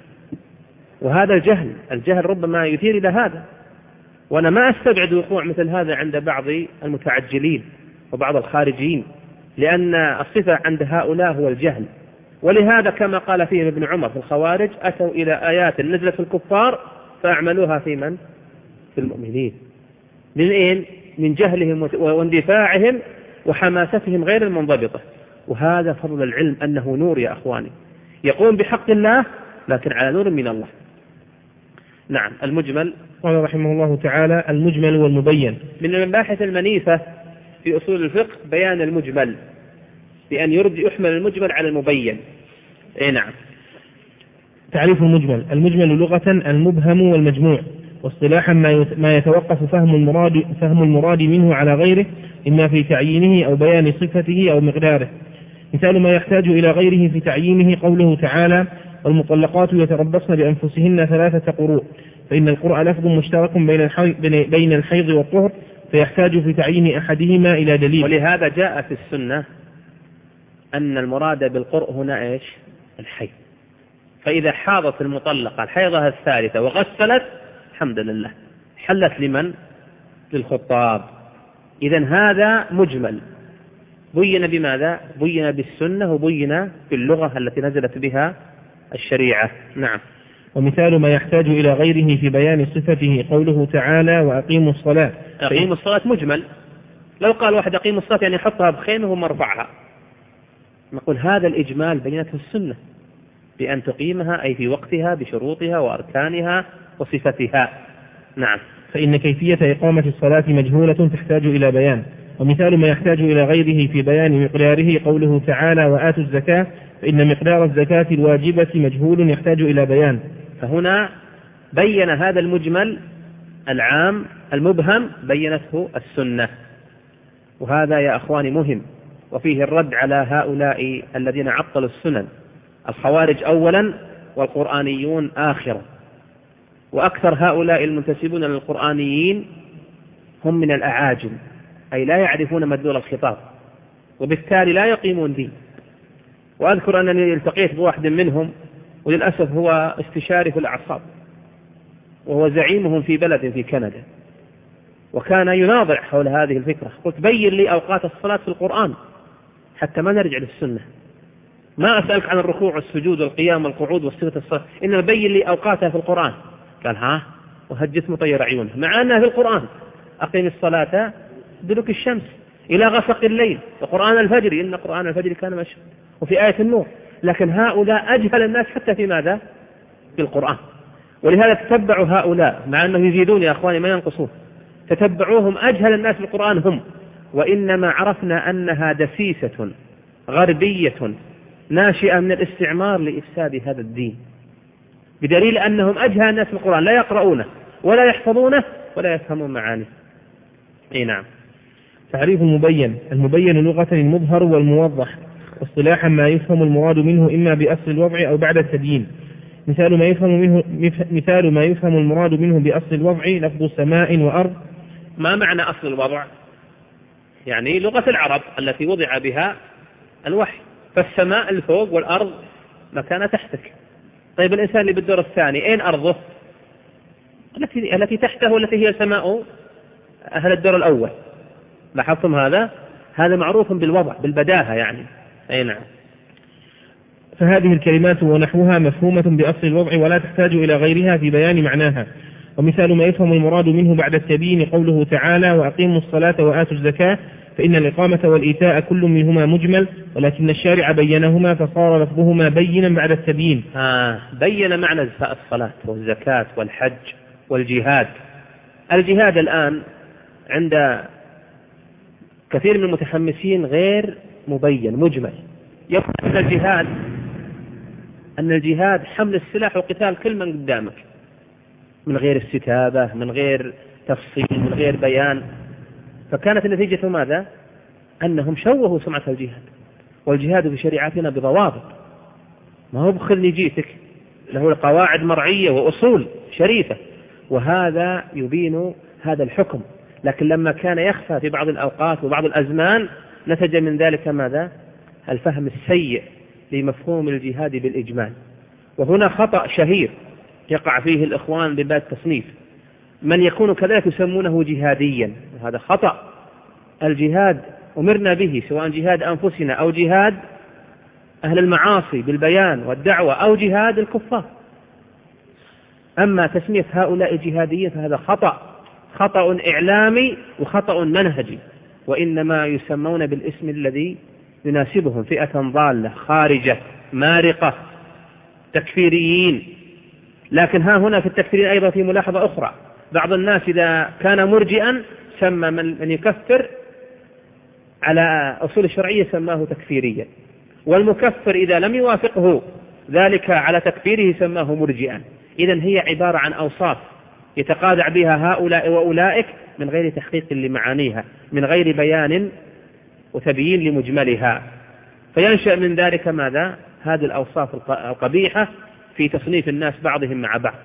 وهذا الجهل. الجهل ربما يثير إلى هذا، وأنا ما أستبعد وقوع مثل هذا عند بعض المتعجلين وبعض الخارجين، لأن الصفة عند هؤلاء هو الجهل. ولهذا كما قال فيه ابن عمر في الخوارج: أتوا إلى آيات نزلت في الكفار فأعملوها في من؟ في المؤمنين. من إيه؟ من جهلهم واندفاعهم وحماستهم غير المنضبطة. وهذا فضل العلم، أنه نور يا أخواني، يقوم بحق الله لكن على نور من الله. نعم. المجمل. قال رحمه الله تعالى: المجمل والمبين. من المباحث المنيفة في أصول الفقه بيان المجمل، بأن يرد يحمل المجمل على المبين. إيه نعم. تعريف المجمل: المجمل لغة المبهم والمجموع، واصطلاحا ما يتوقف فهم المراد فهم المراد منه على غيره، إما في تعيينه أو بيان صفته أو مقداره. مثال ما يحتاج إلى غيره في تعيينه قوله تعالى: والمطلقات يتربصن بأنفسهن ثلاثة قروء، فإن القرء لفظ مشترك بين الحيض, بين الحيض والطهر، فيحتاج في تعيين أحدهما إلى دليل. ولهذا جاء في السنة أن المراد بالقرء هنا إيش؟ الحيض. فإذا حاضت المطلقة الحيضة الثالثة وغسلت الحمد لله حلت لمن؟ للخطاب. إذن هذا مجمل بين بماذا؟ بين بالسنة وبين باللغة التي نزلت بها الشريعة. نعم. ومثال ما يحتاج إلى غيره في بيان صفته قوله تعالى: وأقيموا الصلاة. أقيموا الصلاة مجمل. لو قال واحد أقيموا الصلاة يعني حطها بخيمه ومرفعها، نقول هذا الإجمال بينته السنة بأن تقيمها أي في وقتها بشروطها وأركانها وصفتها. نعم. فإن كيفية إقامة الصلاة مجهولة تحتاج إلى بيان، ومثال ما يحتاج إلى غيره في بيان مقداره قوله تعالى وآتوا الزكاة، فإن مقدار الزكاة الواجبة مجهول يحتاج إلى بيان. فهنا بين هذا المجمل العام المبهم بينته السنة، وهذا يا أخواني مهم، وفيه الرد على هؤلاء الذين عطلوا السنن، الخوارج أولا والقرآنيون آخرا. وأكثر هؤلاء المنتسبون للقرآنيين هم من الأعاجم، أي لا يعرفون مدلول الخطاب، وبالتالي لا يقيمون دين. وأذكر أنني التقيت بواحد منهم، وللأسف هو استشاري في الأعصاب، وهو زعيمهم في بلد في كندا، وكان يناظر حول هذه الفكرة. قلت بين لي أوقات الصلاة في القرآن حتى ما نرجع للسنة، ما أسألك عن الركوع والسجود والقيام والقعود والصفة الصلاة، إنما بين لي أوقاتها في القرآن. قال ها، وهجت مطير عيونه، مع أنها في القرآن: أقيم الصلاة دلوك الشمس إلى غسق الليل، وقرآن الفجر إن قرآن الفجر كان مشهود، وفي آية النور. لكن هؤلاء أجهل الناس حتى في ماذا؟ في القرآن. ولهذا تتبعوا هؤلاء، مع أنه يزيدون يا أخواني ما ينقصون، تتبعوهم أجهل الناس في القرآن هم، وإنما عرفنا أنها دسيسة غربية ناشئة من الاستعمار لإفساد هذا الدين، بدليل أنهم أجهل الناس في القرآن، لا يقرؤونه ولا يحفظونه ولا يفهمون معانيه. اي نعم. تعريف المبين: المبين لغة المظهر والموضح، واصطلاحا ما يفهم المراد منه إما بأصل الوضع أو بعد التبيين. مثال ما يفهم منه مثال ما يفهم المراد منه بأصل الوضع لفظ سماء وأرض. ما معنى أصل الوضع؟ يعني لغة العرب التي وضع بها الوحي، فالسماء الفوق والأرض مكان تحتك. طيب الإنسان اللي بالدور الثاني أين أرضه؟ التي التي تحته والتي هي سماء أهل الدور الأول. لاحظتم هذا؟ هذا معروف بالوضع بالبداهة يعني. أي نعم. فهذه الكلمات ونحوها مفهومة بأصل الوضع ولا تحتاج إلى غيرها في بيان معناها. ومثال ما يفهم المراد منه بعد التبيين قوله تعالى وأقيموا الصلاة وآتوا الزكاة، فإن الإقامة والإيتاء كل منهما مجمل، ولكن الشارع بينهما فصار لفظهما بينا بعد التبيين. آه بين معنى الصلاة والزكاة والحج والجهاد. الجهاد الآن عند كثير من المتحمسين غير مبين مجمل. يقول أن الجهاد أن الجهاد حمل السلاح وقتال كل من قدامك من غير استتابة، من غير تفصيل، من غير بيان. فكانت النتيجة ماذا؟ أنهم شوهوا سمعة الجهاد. والجهاد في شريعتنا بضوابط، ما هو بخذني جيتك، له قواعد مرعية وأصول شريفة، وهذا يبين هذا الحكم. لكن لما كان يخفى في بعض الأوقات وبعض الأزمان نتج من ذلك ماذا؟ الفهم السيء لمفهوم الجهاد بالإجمال. وهنا خطأ شهير يقع فيه الإخوان بباب التصنيف، من يكون كذلك يسمونه جهاديا، وهذا خطأ. الجهاد أمرنا به، سواء جهاد أنفسنا أو جهاد أهل المعاصي بالبيان والدعوة أو جهاد الكفار. أما تسمية هؤلاء جهاديين فهذا خطأ، خطأ إعلامي وخطأ منهجي، وإنما يسمون بالاسم الذي يناسبهم، فئة ضالة خارجة مارقة تكفيريين. لكن ها هنا في التكفيرين أيضا في ملاحظة أخرى، بعض الناس إذا كان مرجئا سمى من يكفر على أصول الشرعية سماه تكفيريا، والمكفر إذا لم يوافقه ذلك على تكفيره سماه مرجئا. إذن هي عبارة عن أوصاف يتقاطع بها هؤلاء وأولئك من غير تحقيق لمعانيها، من غير بيان وتبيين لمجملها، فينشأ من ذلك ماذا؟ هذه الأوصاف القبيحة في تصنيف الناس بعضهم مع بعض.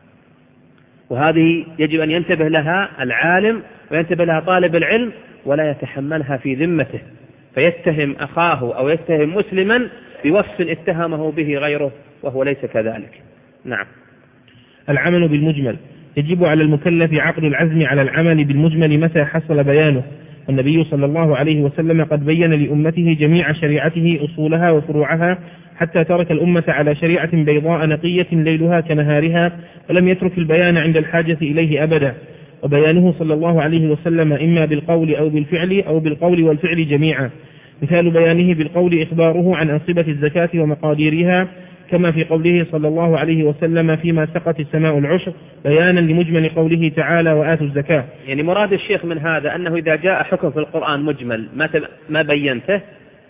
وهذه يجب أن ينتبه لها العالم وينتبه لها طالب العلم، ولا يتحملها في ذمته فيتهم أخاه أو يتهم مسلما بوصف اتهمه به غيره وهو ليس كذلك. نعم. العمل بالمجمل: يجب على المكلف عقد العزم على العمل بالمجمل متى حصل بيانه، والنبي صلى الله عليه وسلم قد بين لأمته جميع شريعته أصولها وفروعها، حتى ترك الأمة على شريعة بيضاء نقية ليلها كنهارها، ولم يترك البيان عند الحاجة إليه أبدا. وبيانه صلى الله عليه وسلم إما بالقول أو بالفعل أو بالقول والفعل جميعا. مثال بيانه بالقول إخباره عن أنصبة الزكاة ومقاديرها كما في قوله صلى الله عليه وسلم فيما سقت السماء العشر بيانا لمجمل قوله تعالى وآتوا الزكاة. يعني مراد الشيخ من هذا أنه إذا جاء حكم في القرآن مجمل ما ما بينته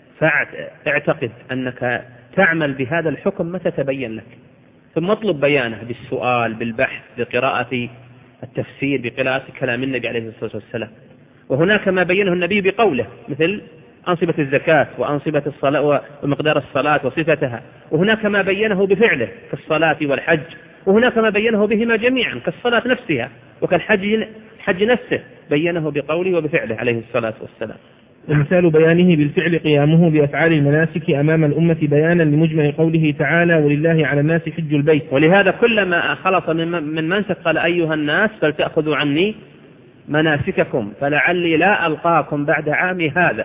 فاعتقد أنك تعمل بهذا الحكم متى تبين لك، ثم اطلب بيانه بالسؤال بالبحث بقراءة التفسير بقراءة كلام النبي عليه الصلاة والسلام. وهناك ما بينه النبي بقوله مثل أنصبة الزكاة وأنصبة الصلاة ومقدار الصلاة وصفتها، وهناك ما بينه بفعله كالصلاة والحج، وهناك ما بينه بهما جميعا كالصلاة نفسها وكالحج حج نفسه بينه بقوله وبفعله عليه الصلاة والسلام. ومثال بيانه بالفعل قيامه بأفعال المناسك أمام الأمة بيانا لمجمل قوله تعالى ولله على الناس حج البيت. ولهذا كلما خلص من منسك قال أيها الناس فلتأخذوا عني مناسككم فلعلي لا ألقاكم بعد عامي هذا.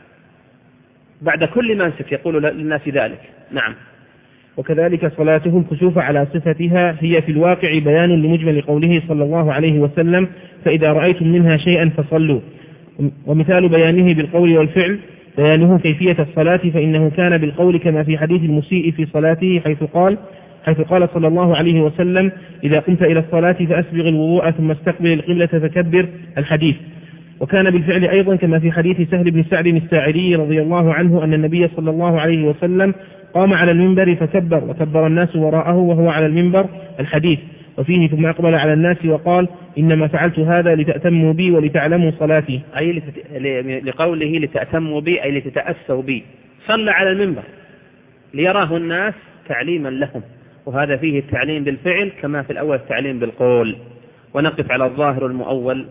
بعد كل منسك يقول للناس ذلك. نعم. وكذلك صلاته الكسوف على صفتها هي في الواقع بيان لمجمل قوله صلى الله عليه وسلم فإذا رأيتم منها شيئا فصلوا. ومثال بيانه بالقول والفعل بيانه كيفية الصلاة فإنه كان بالقول كما في حديث المسيء في صلاته حيث قال حيث قال صلى الله عليه وسلم إذا قمت إلى الصلاة فأسبغ الوضوء ثم استقبل القبلة فكبر الحديث. وكان بالفعل أيضا كما في حديث سهل بن سعد الساعدي رضي الله عنه أن النبي صلى الله عليه وسلم قام على المنبر فكبر وكبر الناس وراءه وهو على المنبر الحديث. وفيه ثم أقبل على الناس وقال إنما فعلت هذا لتأتموا بي ولتعلموا صلاتي، أي لتت... لقوله لتأتموا بي أي لتتأسوا بي. صلى على المنبر ليراه الناس تعليما لهم، وهذا فيه التعليم بالفعل كما في الأول التعليم بالقول. ونقف على الظاهر المؤول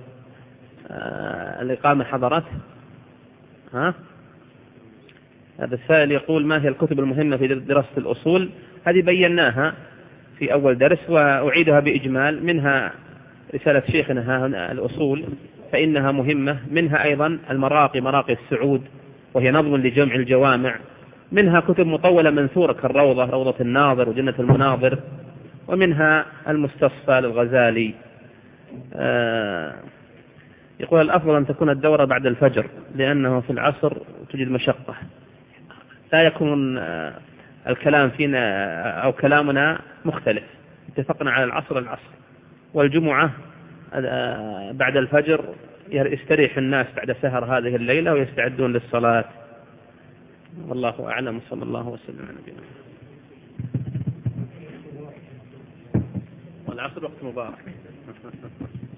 آه الإقامة حضرته. ها هذا السائل يقول ما هي الكتب المهمة في دراسة الأصول؟ هذه بيناها في أول درس وأعيدها بإجمال. منها رسالة شيخنا هنا الأصول فإنها مهمة، منها أيضا المراقي مراقي السعود وهي نظم لجمع الجوامع، منها كتب مطولة منثورة كالروضة روضة الناظر وجنة المناظر، ومنها المستصفى للغزالي. آه يقول الأفضل أن تكون الدورة بعد الفجر لأنه في العصر توجد مشقة، لا يكون آه الكلام فينا أو كلامنا مختلف. اتفقنا على العصر العصر والجمعة بعد الفجر يستريح الناس بعد سهر هذه الليلة ويستعدون للصلاة. والله أعلم. صلى الله وسلم على نبينا. والعصر وقت مبارك.